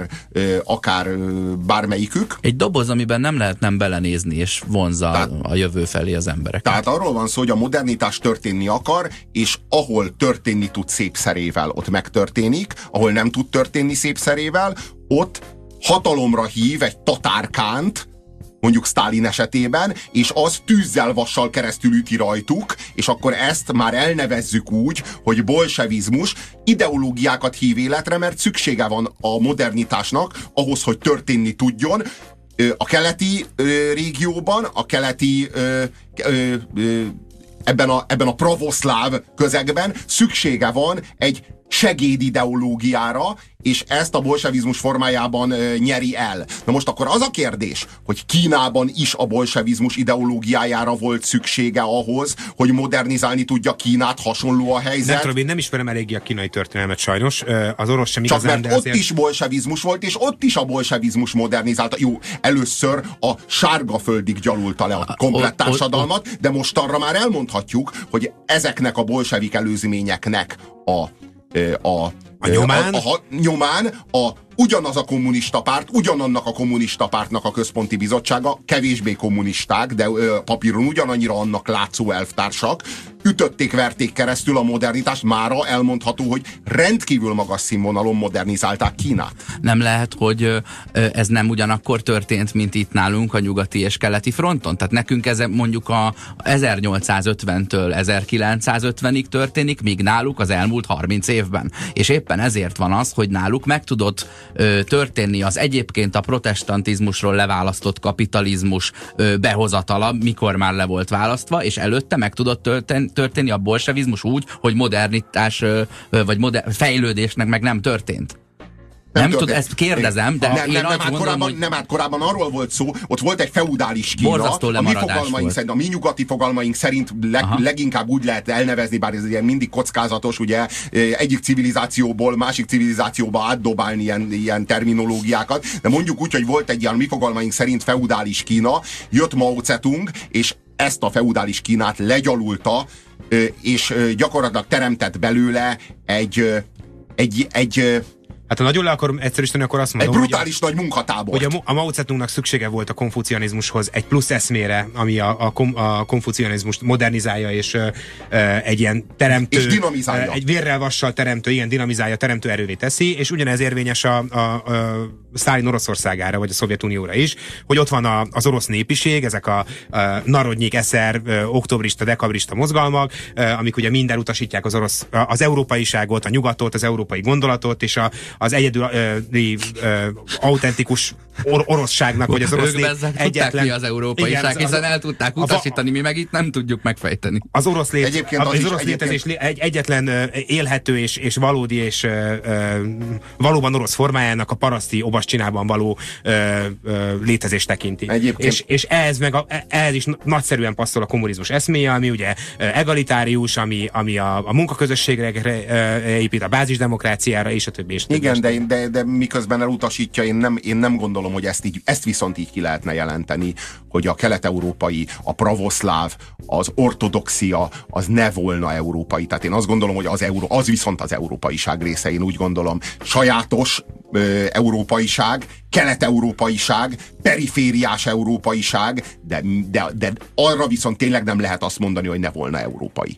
S1: akár bármelyikük.
S3: Egy doboz, amiben nem lehet nem belenézni, és vonzza a jövő felé az embereket.
S1: Tehát arról van szó, hogy a modernitás történni akar, és ahol történni tud szépszerével, ott megtörténik, ahol nem tud történni szépszerével, ott hatalomra hív egy tatárkánt, mondjuk Sztálin esetében, és az tűzzel, vassal keresztül üti rajtuk, és akkor ezt már elnevezzük úgy, hogy bolsevizmus, ideológiákat hív életre, mert szüksége van a modernitásnak ahhoz, hogy történni tudjon. A keleti régióban, a keleti ebben a pravoszláv közegben szüksége van egy segédideológiára, és ezt a bolsevizmus formájában nyeri el. Na most akkor az a kérdés, hogy Kínában is a bolsevizmus ideológiájára volt szüksége ahhoz, hogy modernizálni tudja Kínát, hasonló a helyzet.
S2: Nem tudom, én nem ismerem eléggé a kínai történelmet sajnos, az orosz sem
S1: csak
S2: igazán,
S1: mert ott is bolsevizmus volt, és ott is a bolsevizmus modernizálta. Jó, először a Sárgaföldig gyalulta le a komplett társadalmat, de mostanra már elmondhatjuk, hogy ezeknek a bolsevik előzményeknek nyomán ugyanaz a kommunista párt, ugyanannak a kommunista pártnak a központi bizottsága, kevésbé kommunisták, de papíron ugyanannyira annak látszó elvtársak, ütötték, verték keresztül a modernitást, mára elmondható, hogy rendkívül magas színvonalon modernizálták Kínát.
S3: Nem lehet, hogy ez nem ugyanakkor történt, mint itt nálunk a nyugati és keleti fronton? Tehát nekünk ez mondjuk a 1850-től 1950-ig történik, míg náluk az elmúlt 30 évben. És éppen ezért van az, hogy náluk meg tudott történni az egyébként a protestantizmusról leválasztott kapitalizmus behozatala, mikor már le volt választva, és előtte meg tudott történni a bolsevizmus úgy, hogy modernitás vagy fejlődésnek meg nem történt. Nem tud, ezt kérdezem, de
S1: korábban arról volt szó, ott volt egy feudális Kína, a mi nyugati fogalmaink szerint leginkább úgy lehet elnevezni, bár ez ilyen mindig kockázatos, ugye egyik civilizációból másik civilizációba átdobálni ilyen terminológiákat, de mondjuk úgy, hogy volt egy ilyen mi fogalmaink szerint feudális Kína, jött Mao Zedong, és ezt a feudális Kínát legyalulta, és gyakorlatilag teremtett belőle egy
S2: hát ha nagyon le akarom egyszerűsíteni, akkor azt mondom,
S1: egy brutális nagy munkatábor.
S2: Hogy a Mao Zedongnak szüksége volt a konfucianizmushoz egy plusz eszmére, ami a konfucianizmust modernizálja, és egy ilyen teremtő,
S1: és dinamizálja.
S2: Egy vérrel vassal teremtő, igen, dinamizálja, teremtő erővé teszi, és ugyanez érvényes a Sztálin Oroszországára, vagy a Szovjetunióra is, hogy ott van az orosz népiség, ezek a narodnyik, eszer, oktobrista, dekabrista mozgalmak, amik ugye minden utasítják az európaiságot, a nyugatot, az európai gondolatot, és az egyedüli autentikus oroszságnak, vagy az orosz
S3: egyetlen... ki az európaiság, hiszen el tudták utasítani, mi meg itt nem tudjuk megfejteni.
S2: Az orosz létezés egyetlen élhető és valódi és valóban orosz formájának a paraszti obascsinában való létezés tekinti. És ehhez is nagyszerűen passzol a kommunizmus eszméje, ami ugye egalitárius, ami a munkaközösségre épít, a bázisdemokráciára, és a többi.
S1: Igen, de miközben elutasítja, én nem gondolom, hogy ezt viszont így ki lehetne jelenteni, hogy a kelet-európai, a pravoszláv, az ortodoxia, az ne volna európai. Tehát én azt gondolom, hogy az viszont az európaiság része, én úgy gondolom. Sajátos európaiság, kelet-európaiság, perifériás európaiság, de arra viszont tényleg nem lehet azt mondani, hogy ne volna európai.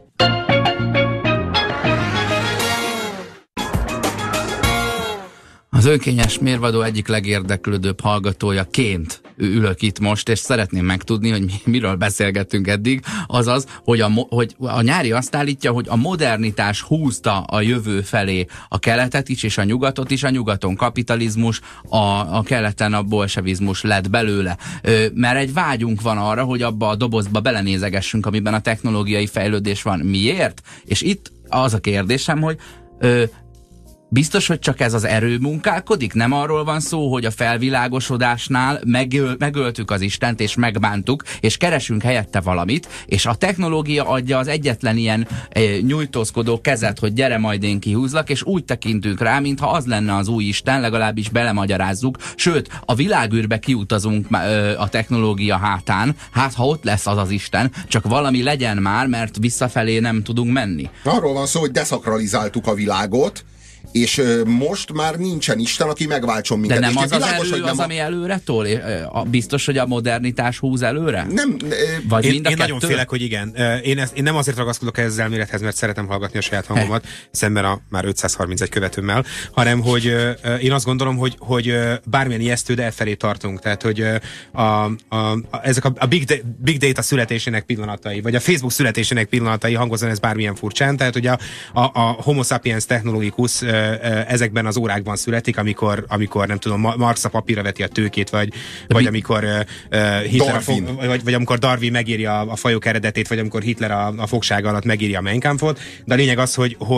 S3: Az önkényes mérvadó egyik legérdeklődőbb hallgatójaként ülök itt most, és szeretném megtudni, hogy miről beszélgettünk eddig, azaz, hogy a nyári azt állítja, hogy a modernitás húzta a jövő felé a keletet is, és a nyugatot is, a nyugaton kapitalizmus, a keleten a bolsevizmus lett belőle. Mert egy vágyunk van arra, hogy abba a dobozba belenézegessünk, amiben a technológiai fejlődés van. Miért? És itt az a kérdésem, hogy biztos, hogy csak ez az erő munkálkodik? Nem arról van szó, hogy a felvilágosodásnál megöltük az Istent, és megbántuk, és keresünk helyette valamit, és a technológia adja az egyetlen ilyen nyújtózkodó kezet, hogy gyere, majd én kihúzlak, és úgy tekintünk rá, mintha az lenne az új Isten, legalábbis belemagyarázzuk, sőt, a világűrbe kiutazunk a technológia hátán, hát ha ott lesz az az Isten, csak valami legyen már, mert visszafelé nem tudunk menni.
S1: Arról van szó, hogy deszakralizáltuk a világot, és most már nincsen Isten, aki megváltson minket.
S3: De nem
S1: és
S3: az világos, az erő az, ami előre tol? Biztos, hogy a modernitás húz előre?
S1: Nem.
S3: Vagy
S2: én nagyon félek, hogy igen. Én nem azért ragaszkodok ehhez az elmélethez, mert szeretem hallgatni a saját hangomat, szemben a már 531 követőmmel, hanem hogy én azt gondolom, hogy bármilyen ijesztő, de elfelé tartunk. Tehát, hogy ezek a big data születésének pillanatai, vagy a Facebook születésének pillanatai, hangozon ez bármilyen furcsán. Tehát, hogy a Homo sapiens technologicus ezekben az órákban születik, amikor nem tudom, Marx a papírra veti a tőkét, vagy amikor Hitler vagy amikor Darwin megírja a fajok eredetét, vagy amikor Hitler a fogság alatt megírja a Mein Kampfot, de a lényeg az,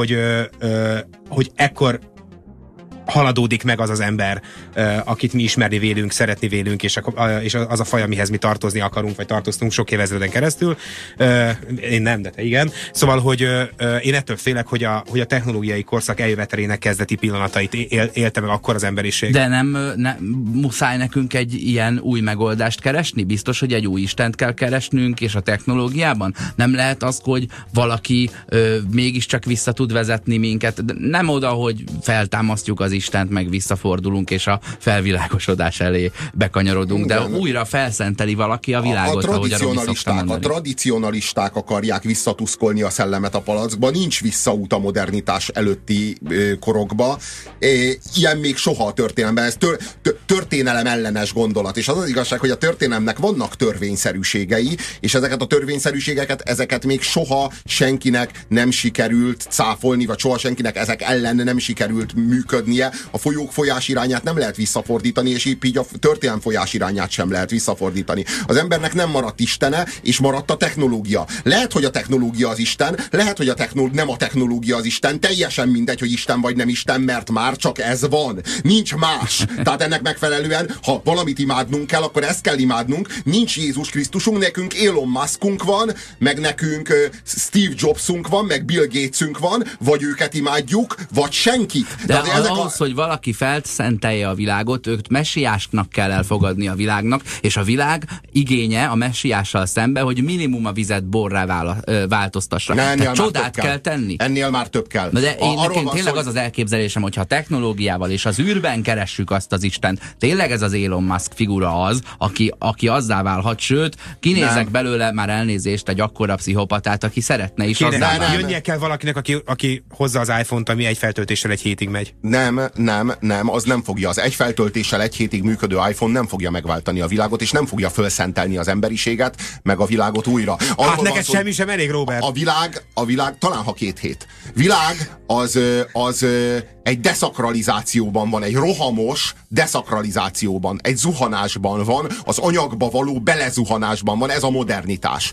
S2: hogy ekkor haladódik meg az az ember, akit mi ismerni vélünk, szeretni vélünk, és az a faj, amihez mi tartozni akarunk, vagy tartoztunk sok évezreden keresztül. Én nem, de te igen. Szóval, hogy én ettől félek, hogy a technológiai korszak eljövetelének kezdeti pillanatait élte meg akkor az emberiség.
S3: De nem muszáj nekünk egy ilyen új megoldást keresni? Biztos, hogy egy új Istent kell keresnünk, és a technológiában? Nem lehet az, hogy valaki mégiscsak vissza tud vezetni minket? De nem oda, hogy feltámasztjuk az Istent, meg visszafordulunk, és a felvilágosodás elé bekanyarodunk, de újra felszenteli valaki a világot, ahogy a Robi szokta mondani.
S1: A tradicionalisták akarják visszatuszkolni a szellemet a palackba, nincs visszaút a modernitás előtti korokba. Ilyen még soha a történelemben, ez történelem ellenes gondolat, és az az igazság, hogy a történelemnek vannak törvényszerűségei, és ezeket a törvényszerűségeket, ezeket még soha senkinek nem sikerült cáfolni, vagy soha senkinek ezek ellen nem sikerült működnie. A folyók folyás irányát nem lehet visszafordítani, és épp így a történelem folyás irányát sem lehet visszafordítani. Az embernek nem maradt istene, és maradt a technológia. Lehet, hogy a technológia az Isten, lehet, hogy nem a technológia az Isten, teljesen mindegy, hogy Isten vagy nem Isten, mert már csak ez van. Nincs más. Tehát ennek megfelelően, ha valamit imádnunk kell, akkor ezt kell imádnunk. Nincs Jézus Krisztusunk, nekünk Elon Muskunk van, meg nekünk Steve Jobsunk van, meg Bill Gatesünk van, vagy őket imádjuk, vagy senkit.
S3: De ahhoz, hogy valaki felszentelje a világot, őt messiásnak kell elfogadni a világnak, és a világ igénye a messiással szembe, hogy minimum a vizet borrá változtassa. Tehát csodát kell tenni.
S1: Ennél már több kell.
S3: De én nekem tényleg az elképzelésem, hogyha a technológiával és az űrben keressük azt az Istent, tényleg ez az Elon Musk figura az, aki azzá válhat, sőt, kinézek belőle, már elnézést, egy akkora pszichopatát, aki szeretne is azzá válni.
S2: Jönnie kell valakinek, aki hozza az iPhone-t, ami egy feltöltéssel egy hétig megy.
S1: Nem, az nem fogja. Az egy feltöltéssel egy hétig működő iPhone nem fogja megváltani a világot, és nem fogja fölszentelni az emberiséget, meg a világot újra.
S2: Hát neked semmi sem elég, Robert.
S1: A világ, talán ha 2 hét. Világ az egy deszakralizációban van, egy rohamos deszakralizációban, egy zuhanásban van, az anyagba való belezuhanásban van, ez a modernitás.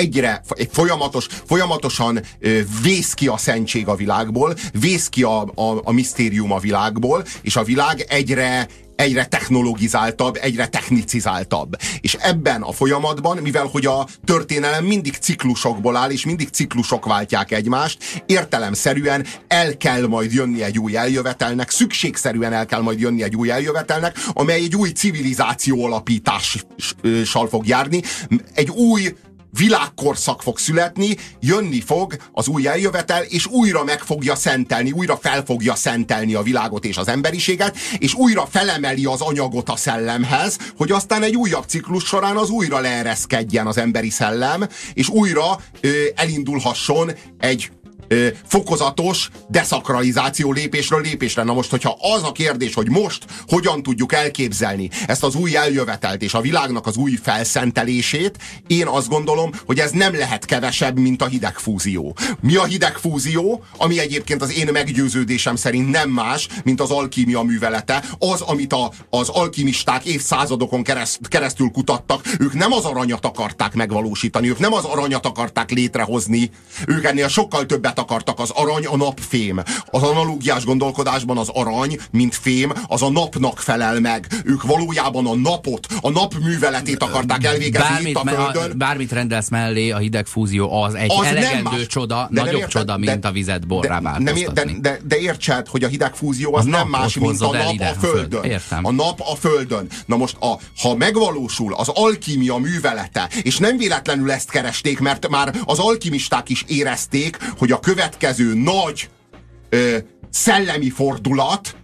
S1: Folyamatosan vész ki a szentség a világból, vész ki a misztérium a világból, és a világ egyre technologizáltabb, egyre technicizáltabb. És ebben a folyamatban, mivel hogy a történelem mindig ciklusokból áll, és mindig ciklusok váltják egymást, értelemszerűen el kell majd jönni egy új eljövetelnek, szükségszerűen el kell majd jönni egy új eljövetelnek, amely egy új civilizáció alapítással fog járni, egy új világkorszak fog születni, jönni fog az új eljövetel, és újra meg fogja szentelni, újra fel fogja szentelni a világot és az emberiséget, és újra felemeli az anyagot a szellemhez, hogy aztán egy újabb ciklus során az újra leereszkedjen az emberi szellem, és újra elindulhasson egy fokozatos deszakralizáció lépésről lépésre. Na most, hogyha az a kérdés, hogy most hogyan tudjuk elképzelni ezt az új eljövetelt és a világnak az új felszentelését, én azt gondolom, hogy ez nem lehet kevesebb, mint a hidegfúzió. Mi a hidegfúzió? Ami egyébként az én meggyőződésem szerint nem más, mint az alkímia művelete. Az, amit az alkimisták évszázadokon keresztül kutattak, ők nem az aranyat akarták megvalósítani, ők nem az aranyat akarták létrehozni, ők ennél sokkal többet akartak. Az arany a napfém. Az analógiás gondolkodásban az arany, mint fém, az a napnak felel meg. Ők valójában a napot, a nap műveletét akarták elvégezni itt a Földön.
S3: Bármit rendelsz mellé, a hidegfúzió az egy elegendő csoda, nagyobb csoda, mint a vizet borrá változtatni.
S1: De értsed, hogy a hidegfúzió az nem más, mint a nap a Földön.
S3: Értem.
S1: A nap a Földön. Na most, ha megvalósul az alkímia művelete, és nem véletlenül ezt keresték, mert már az alkimisták is érezték, hogy a következő nagy szellemi fordulat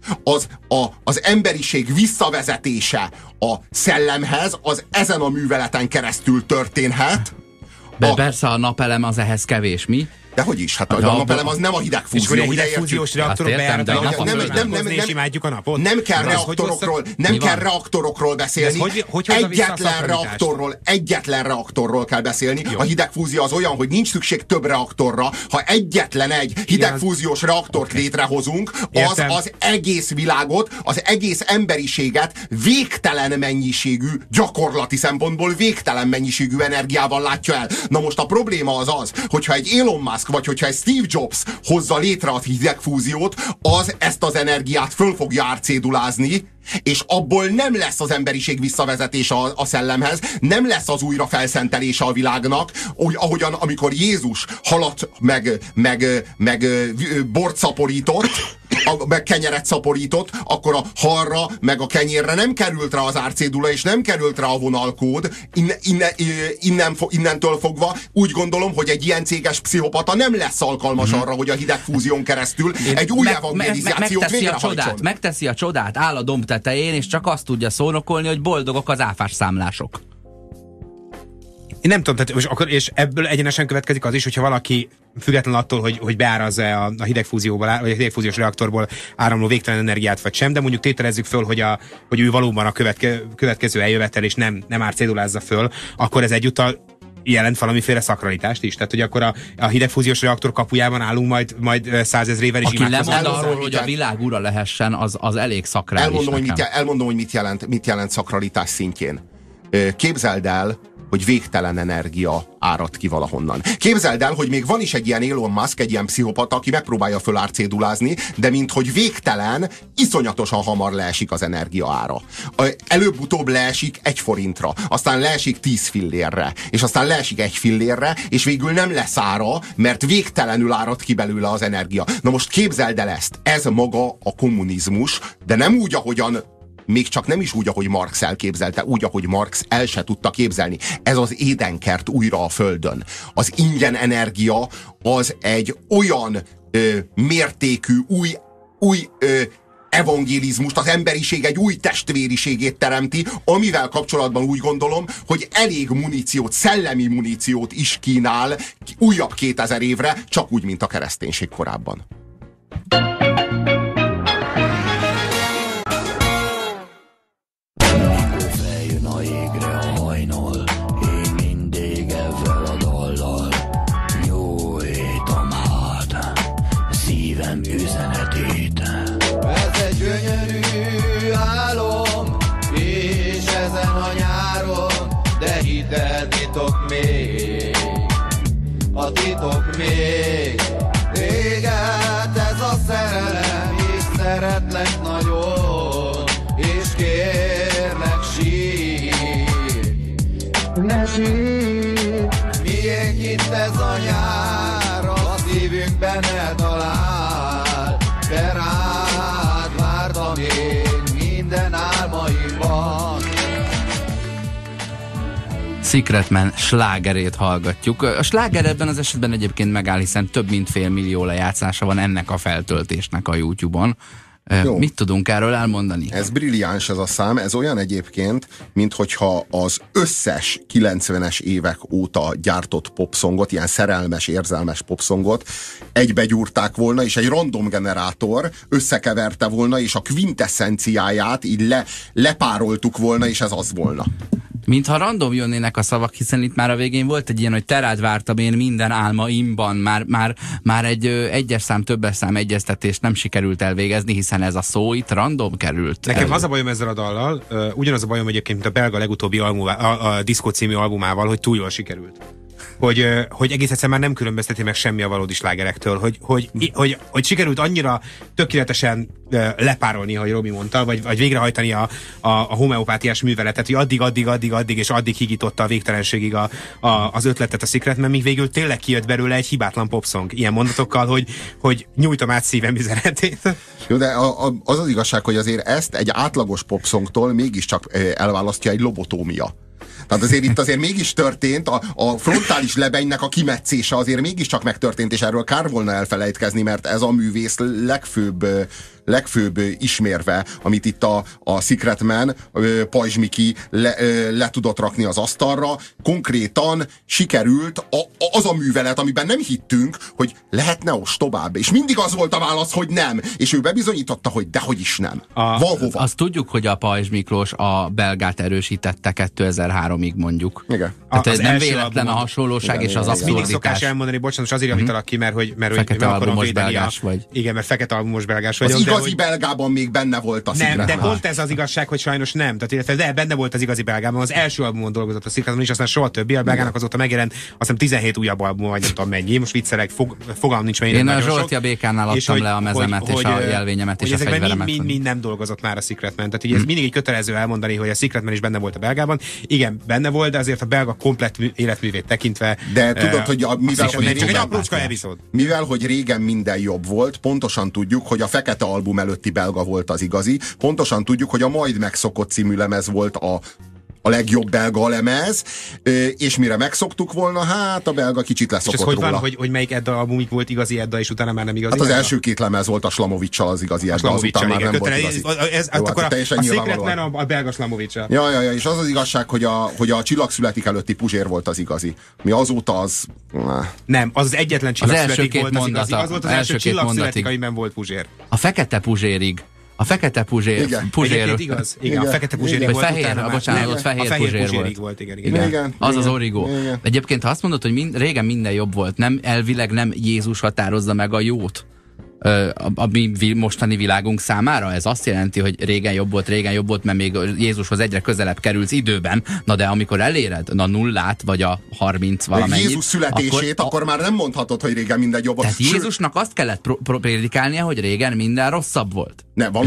S1: az emberiség visszavezetése a szellemhez, az ezen a műveleten keresztül történhet.
S3: Persze a napelem az ehhez kevés, mi?
S1: Dehogy is, hát a napelem az nem a hidegfúzió.
S2: És a hidegfúziós reaktorok bejáratnak,
S1: nem
S2: imádjuk a napot?
S1: Nem kell reaktorokról beszélni. Egyetlen reaktorról kell beszélni. Jó. A hidegfúzió az olyan, hogy nincs szükség több reaktorra. Ha egyetlen egy hidegfúziós reaktort létrehozunk, az egész világot, az egész emberiséget végtelen mennyiségű, gyakorlati szempontból végtelen mennyiségű energiával látja el. Na most a probléma az, hogyha egy Elon Musk vagy hogyha egy Steve Jobs hozza létre a hidegfúziót, az ezt az energiát föl fogja árcédulázni, és abból nem lesz az emberiség visszavezetése a szellemhez, nem lesz az újra felszentelése a világnak, ahogyan amikor Jézus halat meg bort szaporított, meg kenyeret szaporított, akkor a halra, meg a kenyérre nem került rá az árcédula, és nem került rá a vonalkód. Innentől fogva úgy gondolom, hogy egy ilyen céges pszichopata nem lesz alkalmas arra, hogy a hidegfúzión keresztül egy új evangelizációt végrehajtson.
S3: Megteszi a csodát, áll a domb tetején, és csak azt tudja szónokolni, hogy boldogok az áfás számlások.
S2: Én nem tudom, tehát, és ebből egyenesen következik az is, hogyha valaki független attól, hogy beárazza a hidegfúzióból, vagy a hidegfúziós reaktorból áramló végtelen energiát vagy sem, de mondjuk tételezzük föl, hogy ő valóban a következő eljövetel, és nem árcédulázza föl, akkor ez egyúttal jelent valamiféle szakralitást is. Tehát, hogy akkor a hidegfúziós reaktor kapujában állunk majd 100 000 és
S3: aki lemond arról, hogy a világ ura lehessen, az elég szakrális.
S1: Elmondom, hogy mit jelent szakralitás szintjén. Képzeld el, hogy végtelen energia árad ki valahonnan. Képzeld el, hogy még van is egy ilyen Elon Musk, egy ilyen pszichopata, aki megpróbálja fölárcédulázni, de minthogy végtelen, iszonyatosan hamar leesik az energia ára. Előbb-utóbb leesik 1 forintra, aztán leesik 10 fillérre, és aztán leesik 1 fillérre, és végül nem lesz ára, mert végtelenül árad ki belőle az energia. Na most képzeld el ezt, ez maga a kommunizmus, de nem úgy, ahogyan még csak nem is úgy, ahogy Marx elképzelte, úgy, ahogy Marx el se tudta képzelni. Ez az édenkert újra a Földön. Az ingyen energia az egy olyan mértékű, új evangélizmust, az emberiség egy új testvériségét teremti, amivel kapcsolatban úgy gondolom, hogy elég muníciót, szellemi muníciót is kínál újabb 2000 évre, csak úgy, mint a kereszténység korábban.
S4: Üzenetét. Ez egy gyönyörű álom, és ezen a nyáron, de hidd el, titok még, a titok még. Véget ez a szerelem, és szeretlek nagyon, és kérlek sír, ne sír. Miénk itt ez a nyár, a szívünkben eltalál, de rád vártam én minden álmaimban.
S3: Secretman slágerét hallgatjuk. A sláger ebben az esetben egyébként megáll, hiszen több mint 500 000 lejátszása van ennek a feltöltésnek a YouTube-on. Mit tudunk erről elmondani?
S1: Ez brilliáns ez a szám, ez olyan egyébként, mint hogyha az összes 90-es évek óta gyártott popszongot, ilyen szerelmes, érzelmes popszongot egybegyúrták volna, és egy random generátor összekeverte volna, és a quintesszenciáját így lepároltuk volna, és ez az volna.
S3: Mintha random jönnének a szavak, hiszen itt már a végén volt egy ilyen, hogy te rád vártam én minden álmaimban, már egy egyes szám, többes szám egyeztetést nem sikerült elvégezni, hiszen ez a szó itt random került.
S2: Nekem az a bajom ezzel a dallal, ugyanaz a bajom egyébként, mint a belga legutóbbi a Disco című albumával, hogy túl jól sikerült. Hogy egész egyszerűen már nem különbözteti meg semmi a valódi slágerektől, hogy sikerült annyira tökéletesen lepárolni, ahogy Robi mondta, vagy végrehajtani a homeopátiás műveletet, hogy addig és addig higította a végtelenségig az ötletet a Secretman, míg végül tényleg kijött belőle egy hibátlan popszong. Ilyen mondatokkal, hogy nyújtom át szívem üzenetét.
S1: Jó, de az igazság, hogy azért ezt egy átlagos popszongtól mégiscsak elválasztja egy lobotómia. Tehát azért mégis történt, a frontális lebenynek a kimetszése azért mégiscsak megtörtént, és erről kár volna elfelejtkezni, mert ez a művész legfőbb ismérve, amit itt a Secret Man, Pajzs Miki le tudott rakni az asztalra, konkrétan sikerült az a művelet, amiben nem hittünk, hogy lehetne ostobább. És mindig az volt a válasz, hogy nem. És ő bebizonyította, hogy dehogy is nem. Van hova.
S3: Azt tudjuk, hogy a Pajzs Miklós a belgát erősítette 2003-ig mondjuk.
S1: Igen.
S3: Tehát ez nem véletlen a hasonlóság és az abszurditás.
S2: Mindig szokás elmondani, bocsánat, azért javítalak ki, mert hogy
S3: fekete albumos belgás vagy.
S2: Igen, mert fekete albumos belgás vagy.
S1: Az igazi belgában még benne volt a Secret Man.
S2: Nem, de pont ez az igazság, hogy sajnos nem. Tehát, de benne volt az igazi belgában. Az első albumon dolgozott a Secret Man, és aztán soha többi. A belgának azóta megjelent, azt hiszem 17 újabb album, vagy nem tudom mennyi. Most viccelek, fogalmam nincs mennyire.
S3: Én a Zsolti a békánál adtam le a mezemet és a jelvényemet és a fegyveremet.
S2: Mind nem dolgozott már a Secret Man. Tehát ez mindig egy kötelező elmondani, hogy a Secret Man is benne volt a belgában. Igen, benne volt, de azért a belga komplett életművét tekintve.
S1: De tudod, hogy mivel hogy régen minden jobb volt, pontosan tudjuk, hogy a fekete album előtti belga volt az igazi, pontosan tudjuk, hogy a Majd megszokott című lemez volt a legjobb belga lemez, és mire megszoktuk volna, hát a belga kicsit leszokott róla.
S2: És ez hogy van, hogy melyik Edda albumig volt igazi Edda, és utána már nem igazi?
S1: Hát az első két lemez volt a Slamovic-sal az igazi Edda, azután már nem volt igazi.
S2: Akkor a Secret Man a belga Slamovic-sal.
S1: Ja, és az az igazság, hogy a Csillag születik előtti Puzsér volt az igazi. Mi azóta az...
S2: Nem, az egyetlen Csillag születik volt az igazi. Az volt az első Csillag születik, amiben volt Puzsér.
S3: A fekete Puzsérig. A fekete Puzsér.
S2: Igaz. Igen, a fekete Puzsérig volt.
S3: Fehér Puzsérig
S2: volt. Igen.
S3: Az az origó. Egyébként, ha azt mondod, hogy régen minden jobb volt, nem elvileg nem Jézus határozza meg a jót a mi mostani világunk számára? Ez azt jelenti, hogy régen jobb volt, mert még Jézushoz egyre közelebb kerülsz időben, na de amikor eléred a 0 vagy a 30 valamennyit...
S1: Jézus születését, akkor már nem mondhatod, hogy régen minden jobb volt.
S3: Tehát Jézusnak azt kellett prédikálnia, hogy régen minden rosszabb volt.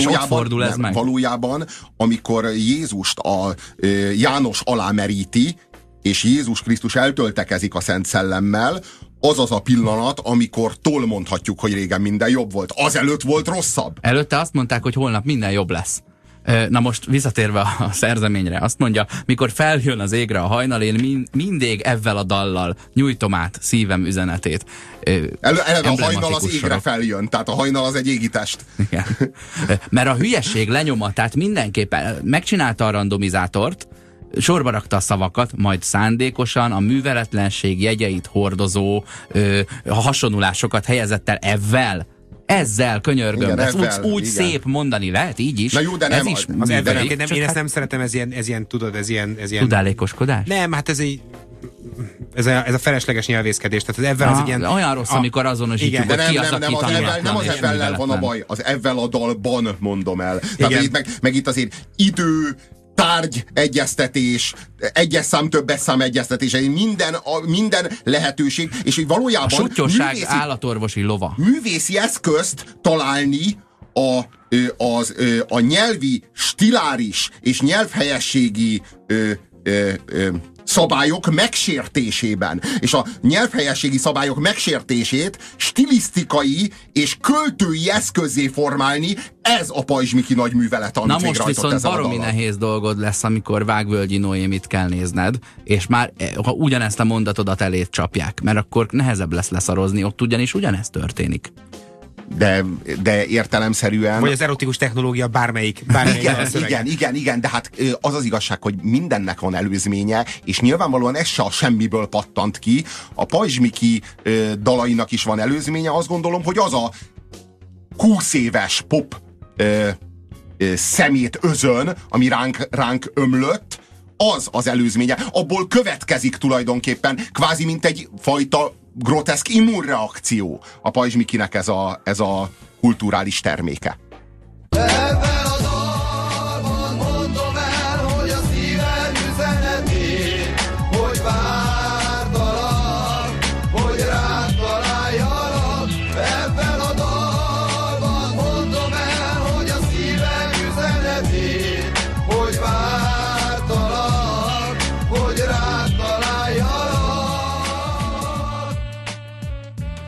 S1: Valójában, amikor Jézust a János alá meríti, és Jézus Krisztus eltöltekezik a Szent Szellemmel, az a pillanat, amikor mondhatjuk, hogy régen minden jobb volt. Azelőtt volt rosszabb.
S3: Előtte azt mondták, hogy holnap minden jobb lesz. Na most visszatérve a szerzeményre, azt mondja, mikor feljön az égre a hajnal, én mindig evvel a dallal nyújtom át szívem üzenetét.
S1: Eleve a hajnal az égre feljön, tehát a hajnal az egy égitest.
S3: Igen. Mert a hülyeség lenyoma, tehát mindenképpen megcsinálta a randomizátort, sorba rakta a szavakat, majd szándékosan a műveletlenség jegyeit hordozó hasonlulásokat helyezett el ezzel, könyörgöm. Igen, ezt úgy szép mondani lehet, így is.
S1: Na jó, de nem.
S2: Az én ezt nem szeretem, ez ilyen, tudod, ez ilyen...
S3: Tudálékoskodás?
S2: Nem, hát ez a felesleges nyelvészkedés. Tehát az evvel az ilyen...
S3: Olyan rossz, amikor azonosítjuk, hogy ki az, aki tanulatlan.
S1: Nem az evvellel van a baj, az evvel a dalban mondom el. Tehát meg itt azért idő, tárgy egyeztetés, egyes szám, többes szám egyeztetés, minden lehetőség, és hogy valójában
S3: a sutyosság állatorvosi lova.
S1: Művészi eszközt találni a nyelvi stiláris és nyelvhelyességi szabályok megsértésében. És a nyelvhelyességi szabályok megsértését stilisztikai és költői eszközzé formálni, ez a Pajzs Miki nagy művelete, amit
S3: na most viszont baromi nehéz dolgod lesz, amikor Vágvölgyi Noémit kell nézned, és már ha ugyanezt a mondatodat elét csapják, mert akkor nehezebb lesz leszarozni, ott ugyanis ugyanezt történik.
S1: De értelemszerűen...
S2: Vagy az erotikus technológia bármelyik
S1: igen, de hát az az igazság, hogy mindennek van előzménye, és nyilvánvalóan ez se a semmiből pattant ki. A Pajzs Miki dalainak is van előzménye, azt gondolom, hogy az a 20 éves pop szemét özön, ami ránk ömlött, az előzménye. Abból következik tulajdonképpen kvázi mint egy fajta groteszk immunreakció a Pajzs Mikinek ez a kulturális terméke.
S4: Ebben a dalban mondom el, hogy a szívem üzenetét, hogy vártalak, hogy rád találjalak. Ebben a dalban mondom el, hogy a szívem üzenetét, hogy vártalak, hogy rád találjalak.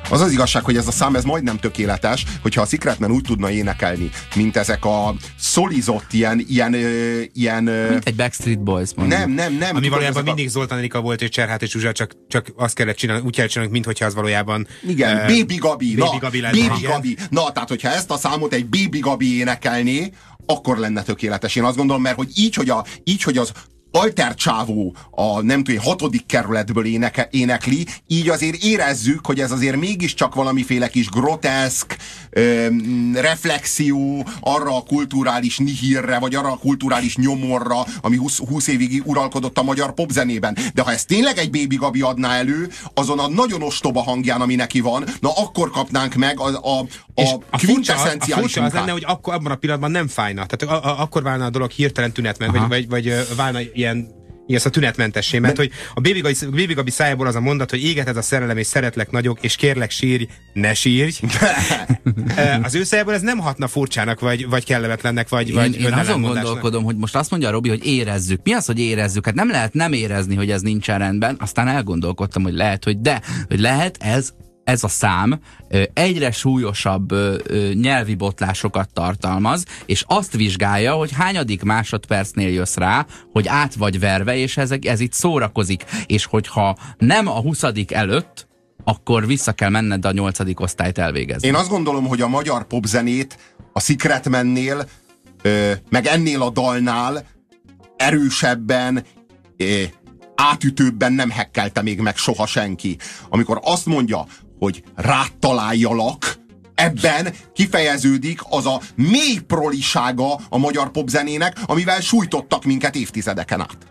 S1: Az az igazság, hogy ez a szám ez majdnem tökéletes, hogyha a Secretman úgy tudna énekelni, mint ezek a szolizott ilyen
S3: mint egy Backstreet Boys, mondjuk.
S1: Nem.
S2: Ami valójában mindig Zoltán Erika volt és Cserhát és Zsuzsa, csak azt kellett csinálni, úgy kellett csinálni, mintha az valójában...
S1: Igen, Baby Gabi.
S2: Baby
S1: Gabi. Na, tehát hogyha ezt a számot egy Baby Gabi énekelné, akkor lenne tökéletes. Én azt gondolom, mert hogy így, hogy az alter csávó a nem tudom, 6. kerületből énekli, így azért érezzük, hogy ez azért mégiscsak valamiféle kis groteszk reflexió arra a kulturális nihilre, vagy arra a kulturális nyomorra, ami 20 évig uralkodott a magyar popzenében. De ha ezt tényleg egy Baby Gabi adná elő, azon a nagyon ostoba hangján, ami neki van, na akkor kapnánk meg a quintesszenciális
S2: az lenne, hogy akkor abban a pillanatban nem fájna. Tehát akkor válna a dolog hirtelen tünetment, vagy válna ilyen ezt a tünetmentessé, mert hogy a Baby Gabi szájából az a mondat, hogy éget ez a szerelem, és szeretlek nagyok, és kérlek sírj, ne sírj. Az ő szájából ez nem hatna furcsának, vagy kellemetlennek, vagy
S3: én azon gondolkodom, hogy most azt mondja a Robi, hogy érezzük. Mi az, hogy érezzük? Hát nem lehet nem érezni, hogy ez nincsen rendben. Aztán elgondolkodtam, hogy lehet, hogy lehet ez a szám egyre súlyosabb nyelvi botlásokat tartalmaz, és azt vizsgálja, hogy hányadik másodpercnél jössz rá, hogy át vagy verve, és ez itt szórakozik. És hogyha nem a 20. előtt, akkor vissza kell menned a 8. osztályt elvégezni.
S1: Én azt gondolom, hogy a magyar popzenét a Secretmannél, meg ennél a dalnál erősebben, átütőbben nem hekkelte még meg soha senki. Amikor azt mondja, hogy rád találjalak, ebben kifejeződik az a mély prolisága a magyar popzenének, amivel sújtottak minket évtizedeken át.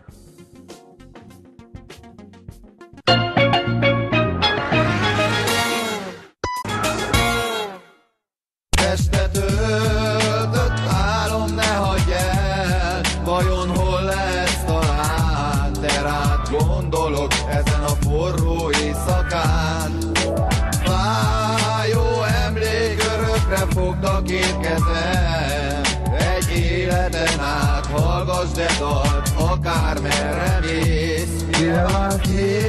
S4: Testet öltött álom, ne hagyj el, vajon hol lesz talán, de rád gondolok ezen a forró éjszakán. Fájó emlék örökre fogd a két kezem, egy életen át hallgass de dalt, akármerre mész. Nyilván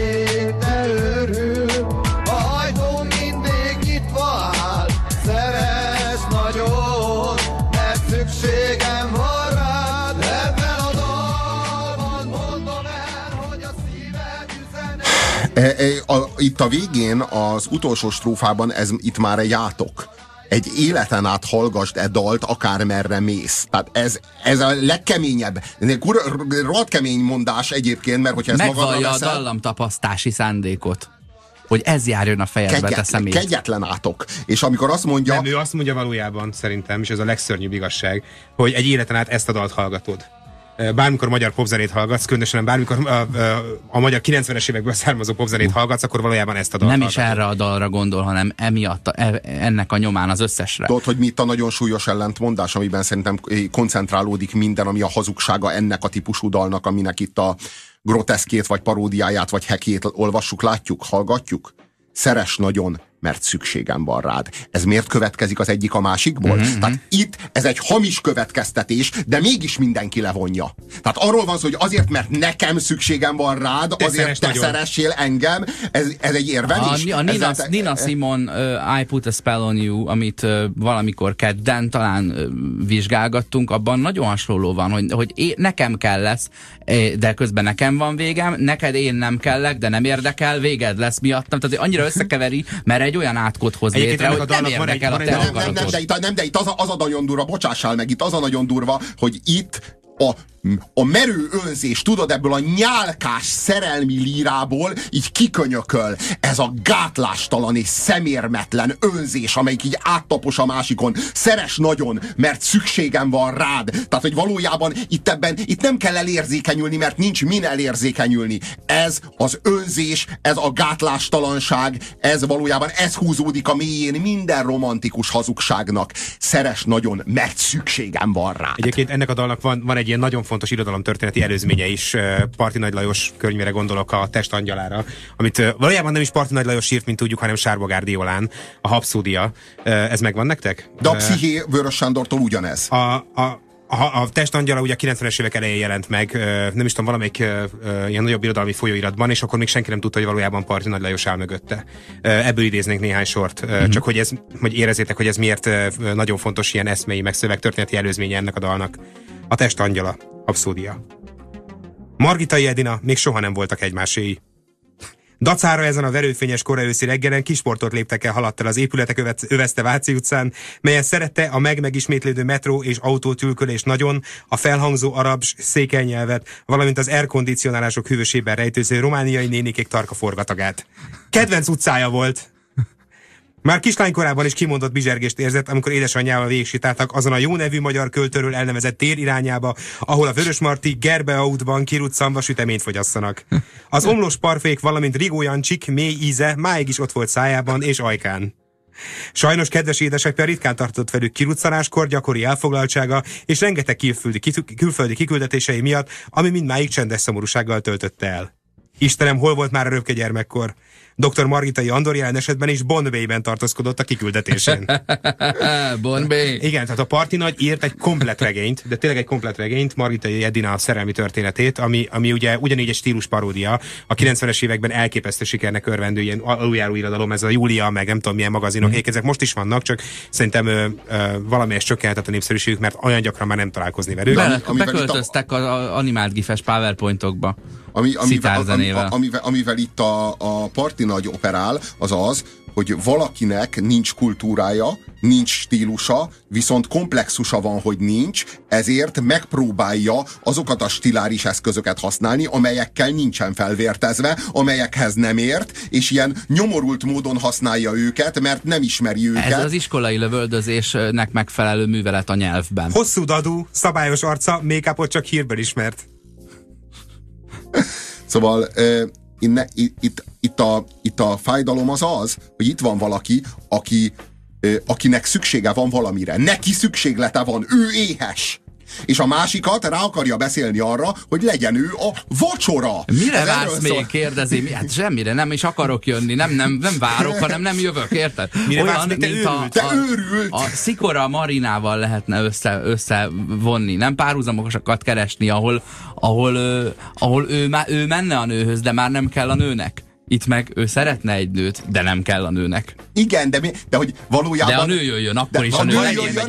S4: te örül, a ajtó mindig nyitva áll, szeress nagyon, mert szükségem van rád, ebben a dalban mondom el, hogy a szíved üzenet.
S1: Itt a végén, az utolsó strófában itt már egy átok. Egy életen át hallgasd e dalt, akármerre mész. Tehát ez a legkeményebb, rohadt kemény mondás egyébként, mert hogyha ez magadra veszel...
S3: Megvallja a dallamtapasztási szándékot, hogy ez járjon a fejedbe, te szemét.
S1: Kegyetlen átok. És amikor azt mondja...
S2: Nem, ő azt mondja valójában, szerintem, és ez a legszörnyűbb igazság, hogy egy életen át ezt a dalt hallgatod. Bármikor magyar popzenét hallgatsz, különösen bármikor a magyar 90-es évekből származó popzenét hallgatsz, akkor valójában ezt a dalt
S3: nem
S2: hallgatod.
S3: is erre a dalra gondol, hanem emiatt, ennek a nyomán az összesre.
S1: Tudod, hogy mi itt a nagyon súlyos ellentmondás, amiben szerintem koncentrálódik minden, ami a hazugsága ennek a típusú dalnak, aminek itt a groteszkét, vagy paródiáját, vagy hekét olvassuk, látjuk, hallgatjuk? Szeress nagyon, mert szükségem van rád. Ez miért következik az egyik a másikból? Tehát itt ez egy hamis következtetés, de mégis mindenki levonja. Tehát arról van szó, hogy azért, mert nekem szükségem van rád, azért te szeressél engem, ez egy érvelés.
S3: A Nina Simone I Put a Spell on You, amit valamikor kedden talán vizsgálgattunk, abban nagyon hasonló van, hogy nekem kell lesz, de közben nekem van végem, neked én nem kellek, de nem érdekel, véged lesz miattam. Tehát annyira összekeveri, mert egy olyan átkot hoz létre, hogy nem érdekel a te akaratod.
S1: De itt az a nagyon durva, bocsássál meg, itt az a nagyon durva, hogy itt a merő önzés, tudod, ebből a nyálkás szerelmi lírából így kikönyököl ez a gátlástalan és szemérmetlen önzés, amelyik így áttapos a másikon. Szeress nagyon, mert szükségem van rád. Tehát, hogy valójában itt nem kell elérzékenyülni, mert nincs min elérzékenyülni. Ez az önzés, ez a gátlástalanság, ez valójában húzódik a mélyén minden romantikus hazugságnak. Szeress nagyon, mert szükségem van rád.
S2: Egyébként ennek a dalnak van egy ilyen nagyon fontos irodalomtörténeti előzménye is. Parti Nagy Lajos könyvére gondolok, a Test angyalára, amit valójában nem is Parti Nagy Lajos írt, mint tudjuk, hanem Sárbogár Diolán, a Hapszódia. Ez megvan nektek?
S1: De a Psziché Vörös Sándortól ugyanez.
S2: A Testangyala ugye a 90-es évek elején jelent meg, nem is tudom, valamelyik ilyen nagyobb irodalmi folyóiratban, és akkor még senki nem tudta, hogy valójában Parti Nagy Lajos áll mögötte. Ebből idéznék néhány sort, csak hogy érezzétek, hogy ez miért nagyon fontos ilyen eszmei, meg szövegtörténeti előzménye ennek a dalnak. A Testangyala, Abszódia. Margitai Edina még soha nem voltak egymáséi. Dacára ezen a verőfényes koraőszi reggelen kisportot léptek el, haladt el az épületek övezte Váci utcán, melyen szerette a megismétlődő metró és autótülkölés nagyon, a felhangzó arab székelynyelvet, valamint az airkondicionálások hűvösében rejtőző romániai nénikék tarka forgatagát. Kedvenc utcája volt! Már kislánykorában is kimondott bizsergést érzett, amikor édesanyjával végigsétáltak azon a jó nevű magyar költőről elnevezett tér irányába, ahol a Vörösmarty Gerbeautban kiruccanva süteményt fogyasszanak. Az omlós parfék, valamint Rigó Jancsik mély íze máig is ott volt szájában és ajkán. Sajnos kedves édesapja ritkán tartott velük kiruccanáskor, gyakori elfoglaltsága és rengeteg külföldi kiküldetései miatt, ami mindmáig csendes szomorúsággal töltötte el. Istenem, hol volt már a röpke gyermekkor? Dr. Margitai Andor jelen esetben is Bombay-ben tartózkodott a kiküldetésén.
S3: Bombay.
S2: Igen, tehát a Parti Nagy írt egy komplett regényt, de tényleg egy komplett regényt, Margitai Edina szerelmi történetét, ami ugye ugyanígy egy stílus paródia. A 90-es években elképesztő sikernek örvendő ilyen aluljáró irodalom, ez a Júlia, meg nem tudom milyen magazinok, ezek most is vannak, csak szerintem valamelyest csökkentett a népszerűségük, mert olyan gyakran már nem találkozni velük.
S3: Beköltöztek az animált gifes PowerPointokba.
S1: Amivel itt a Parti Nagy operál, az az, hogy valakinek nincs kultúrája, nincs stílusa, viszont komplexusa van, hogy nincs, ezért megpróbálja azokat a stiláris eszközöket használni, amelyekkel nincsen felvértezve, amelyekhez nem ért, és ilyen nyomorult módon használja őket, mert nem ismeri őket.
S3: Ez az iskolai lövöldözésnek megfelelő művelet a nyelvben.
S2: Hosszú dadú, szabályos arca, make-upot csak hírből ismert.
S1: Szóval itt a fájdalom az, hogy itt van valaki, akinek szüksége van valamire. Neki szükséglete van, ő éhes. És a másikat rá akarja beszélni arra, hogy legyen ő a vacsora.
S3: Mire vársz még, kérdezi? Hát semmire, nem is akarok jönni, nem várok, hanem nem jövök, érted?
S2: Mire vársz még, te őrült?
S3: A Szikora Marinával lehetne összevonni, nem párhuzamokat keresni, ahol ő menne a nőhöz, de már nem kell a nőnek. Itt meg ő szeretne egy nőt, de nem kell a nőnek.
S1: Igen, de hogy valójában...
S3: De a nő jöjjön, akkor is a nő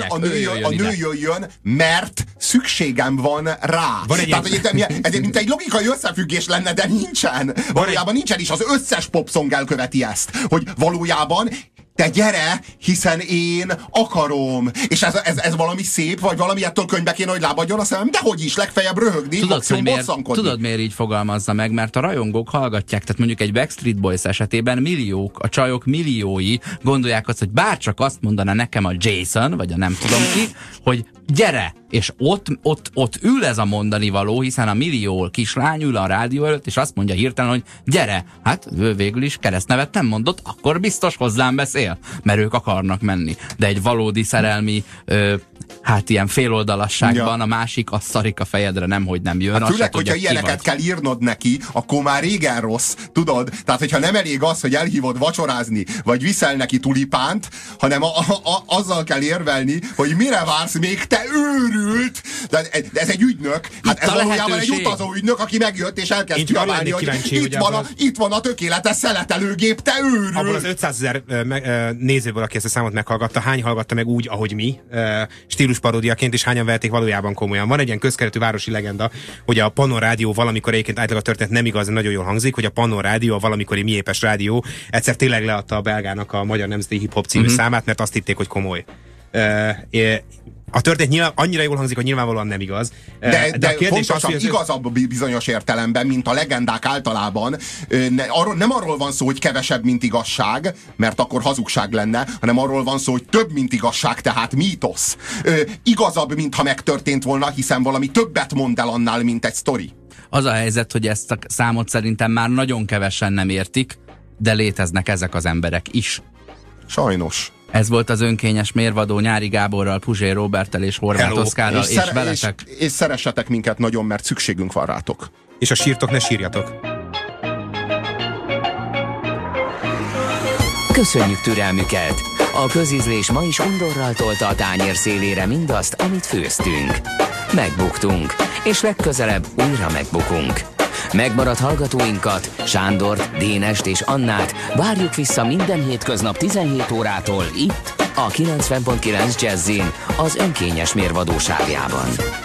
S1: jöjjön, mert szükségem van rá. Tehát, hogy ez mint egy logikai összefüggés lenne, de nincsen. Valójában nincsen, és az összes popsong elköveti ezt. Hogy valójában te gyere, hiszen én akarom. És ez valami szép, vagy valami ettől könyvbe kéne, hogy lábadjon a szemem, dehogy is, legfeljebb röhögni,
S3: tudod, miért így fogalmazza meg? Mert a rajongók hallgatják, tehát mondjuk egy Backstreet Boys esetében milliók, a csajok milliói gondolják azt, hogy bárcsak azt mondaná nekem a Jason, vagy a nem tudom ki, hogy gyere! És ott ül ez a mondani való, hiszen a millió kislány ül a rádió előtt, és azt mondja hirtelen, hogy gyere! Hát ő végül is keresztnevet nem mondott, akkor biztos hozzám beszél, mert ők akarnak menni. De egy valódi szerelmi ilyen féloldalasságban a másik azt szarik a fejedre, nemhogy nem jön.
S1: Hát főleg, hogyha ilyeneket kell írnod neki, akkor már régen rossz, tudod? Tehát, hogyha nem elég az, hogy elhívod vacsorázni, vagy viszel neki tulipánt, hanem azzal kell érvelni, hogy mire vársz még, te őrült! De ez egy ügynök, hát ez valójában egy utazó ügynök, aki megjött és elkezd kiabálni, hogy itt van a tökéletes szeletelőgép, te őrült!
S2: Abból az 500 000 nézőből, aki ezt a számot meghallgatta, hány hallgatta meg úgy, ahogy mi, stílusparódiaként, és hányan vették valójában komolyan. Van egy ilyen közkeletű városi legenda, hogy a Pannon Rádió valamikor, egyébként általában a történet nem igaz, nagyon jól hangzik, hogy a Pannon Rádió, a valamikori miépes rádió egyszer tényleg leadta a belgának a Magyar Nemzeti Hip-Hop című számát, mert azt hitték, hogy komoly. A történet annyira jól hangzik, hogy nyilvánvalóan nem igaz.
S1: De a kérdés fontosabb, az, igazabb bizonyos értelemben, mint a legendák általában. Nem arról van szó, hogy kevesebb, mint igazság, mert akkor hazugság lenne, hanem arról van szó, hogy több, mint igazság, tehát mítosz. Igazabb, mintha megtörtént volna, hiszen valami többet mond el annál, mint egy sztori.
S3: Az a helyzet, hogy ezt a számot szerintem már nagyon kevesen nem értik, de léteznek ezek az emberek is.
S1: Sajnos.
S3: Ez volt az önkényes mérvadó Nyári Gáborral, Puzsér Róberttel és Horváth Oszkárral, és veletek.
S1: És szeressetek minket nagyon, mert szükségünk van rátok.
S2: És ha sírtok, ne sírjatok.
S5: Köszönjük türelmüket! A közízlés ma is undorral tolta a tányér szélére mindazt, amit főztünk. megbuktunk, és legközelebb újra megbukunk. Megmaradt hallgatóinkat, Sándort, Dénest és Annát várjuk vissza minden hétköznap 17 órától itt, a 90.9 Jazzin, az önkényes mérvadóságában.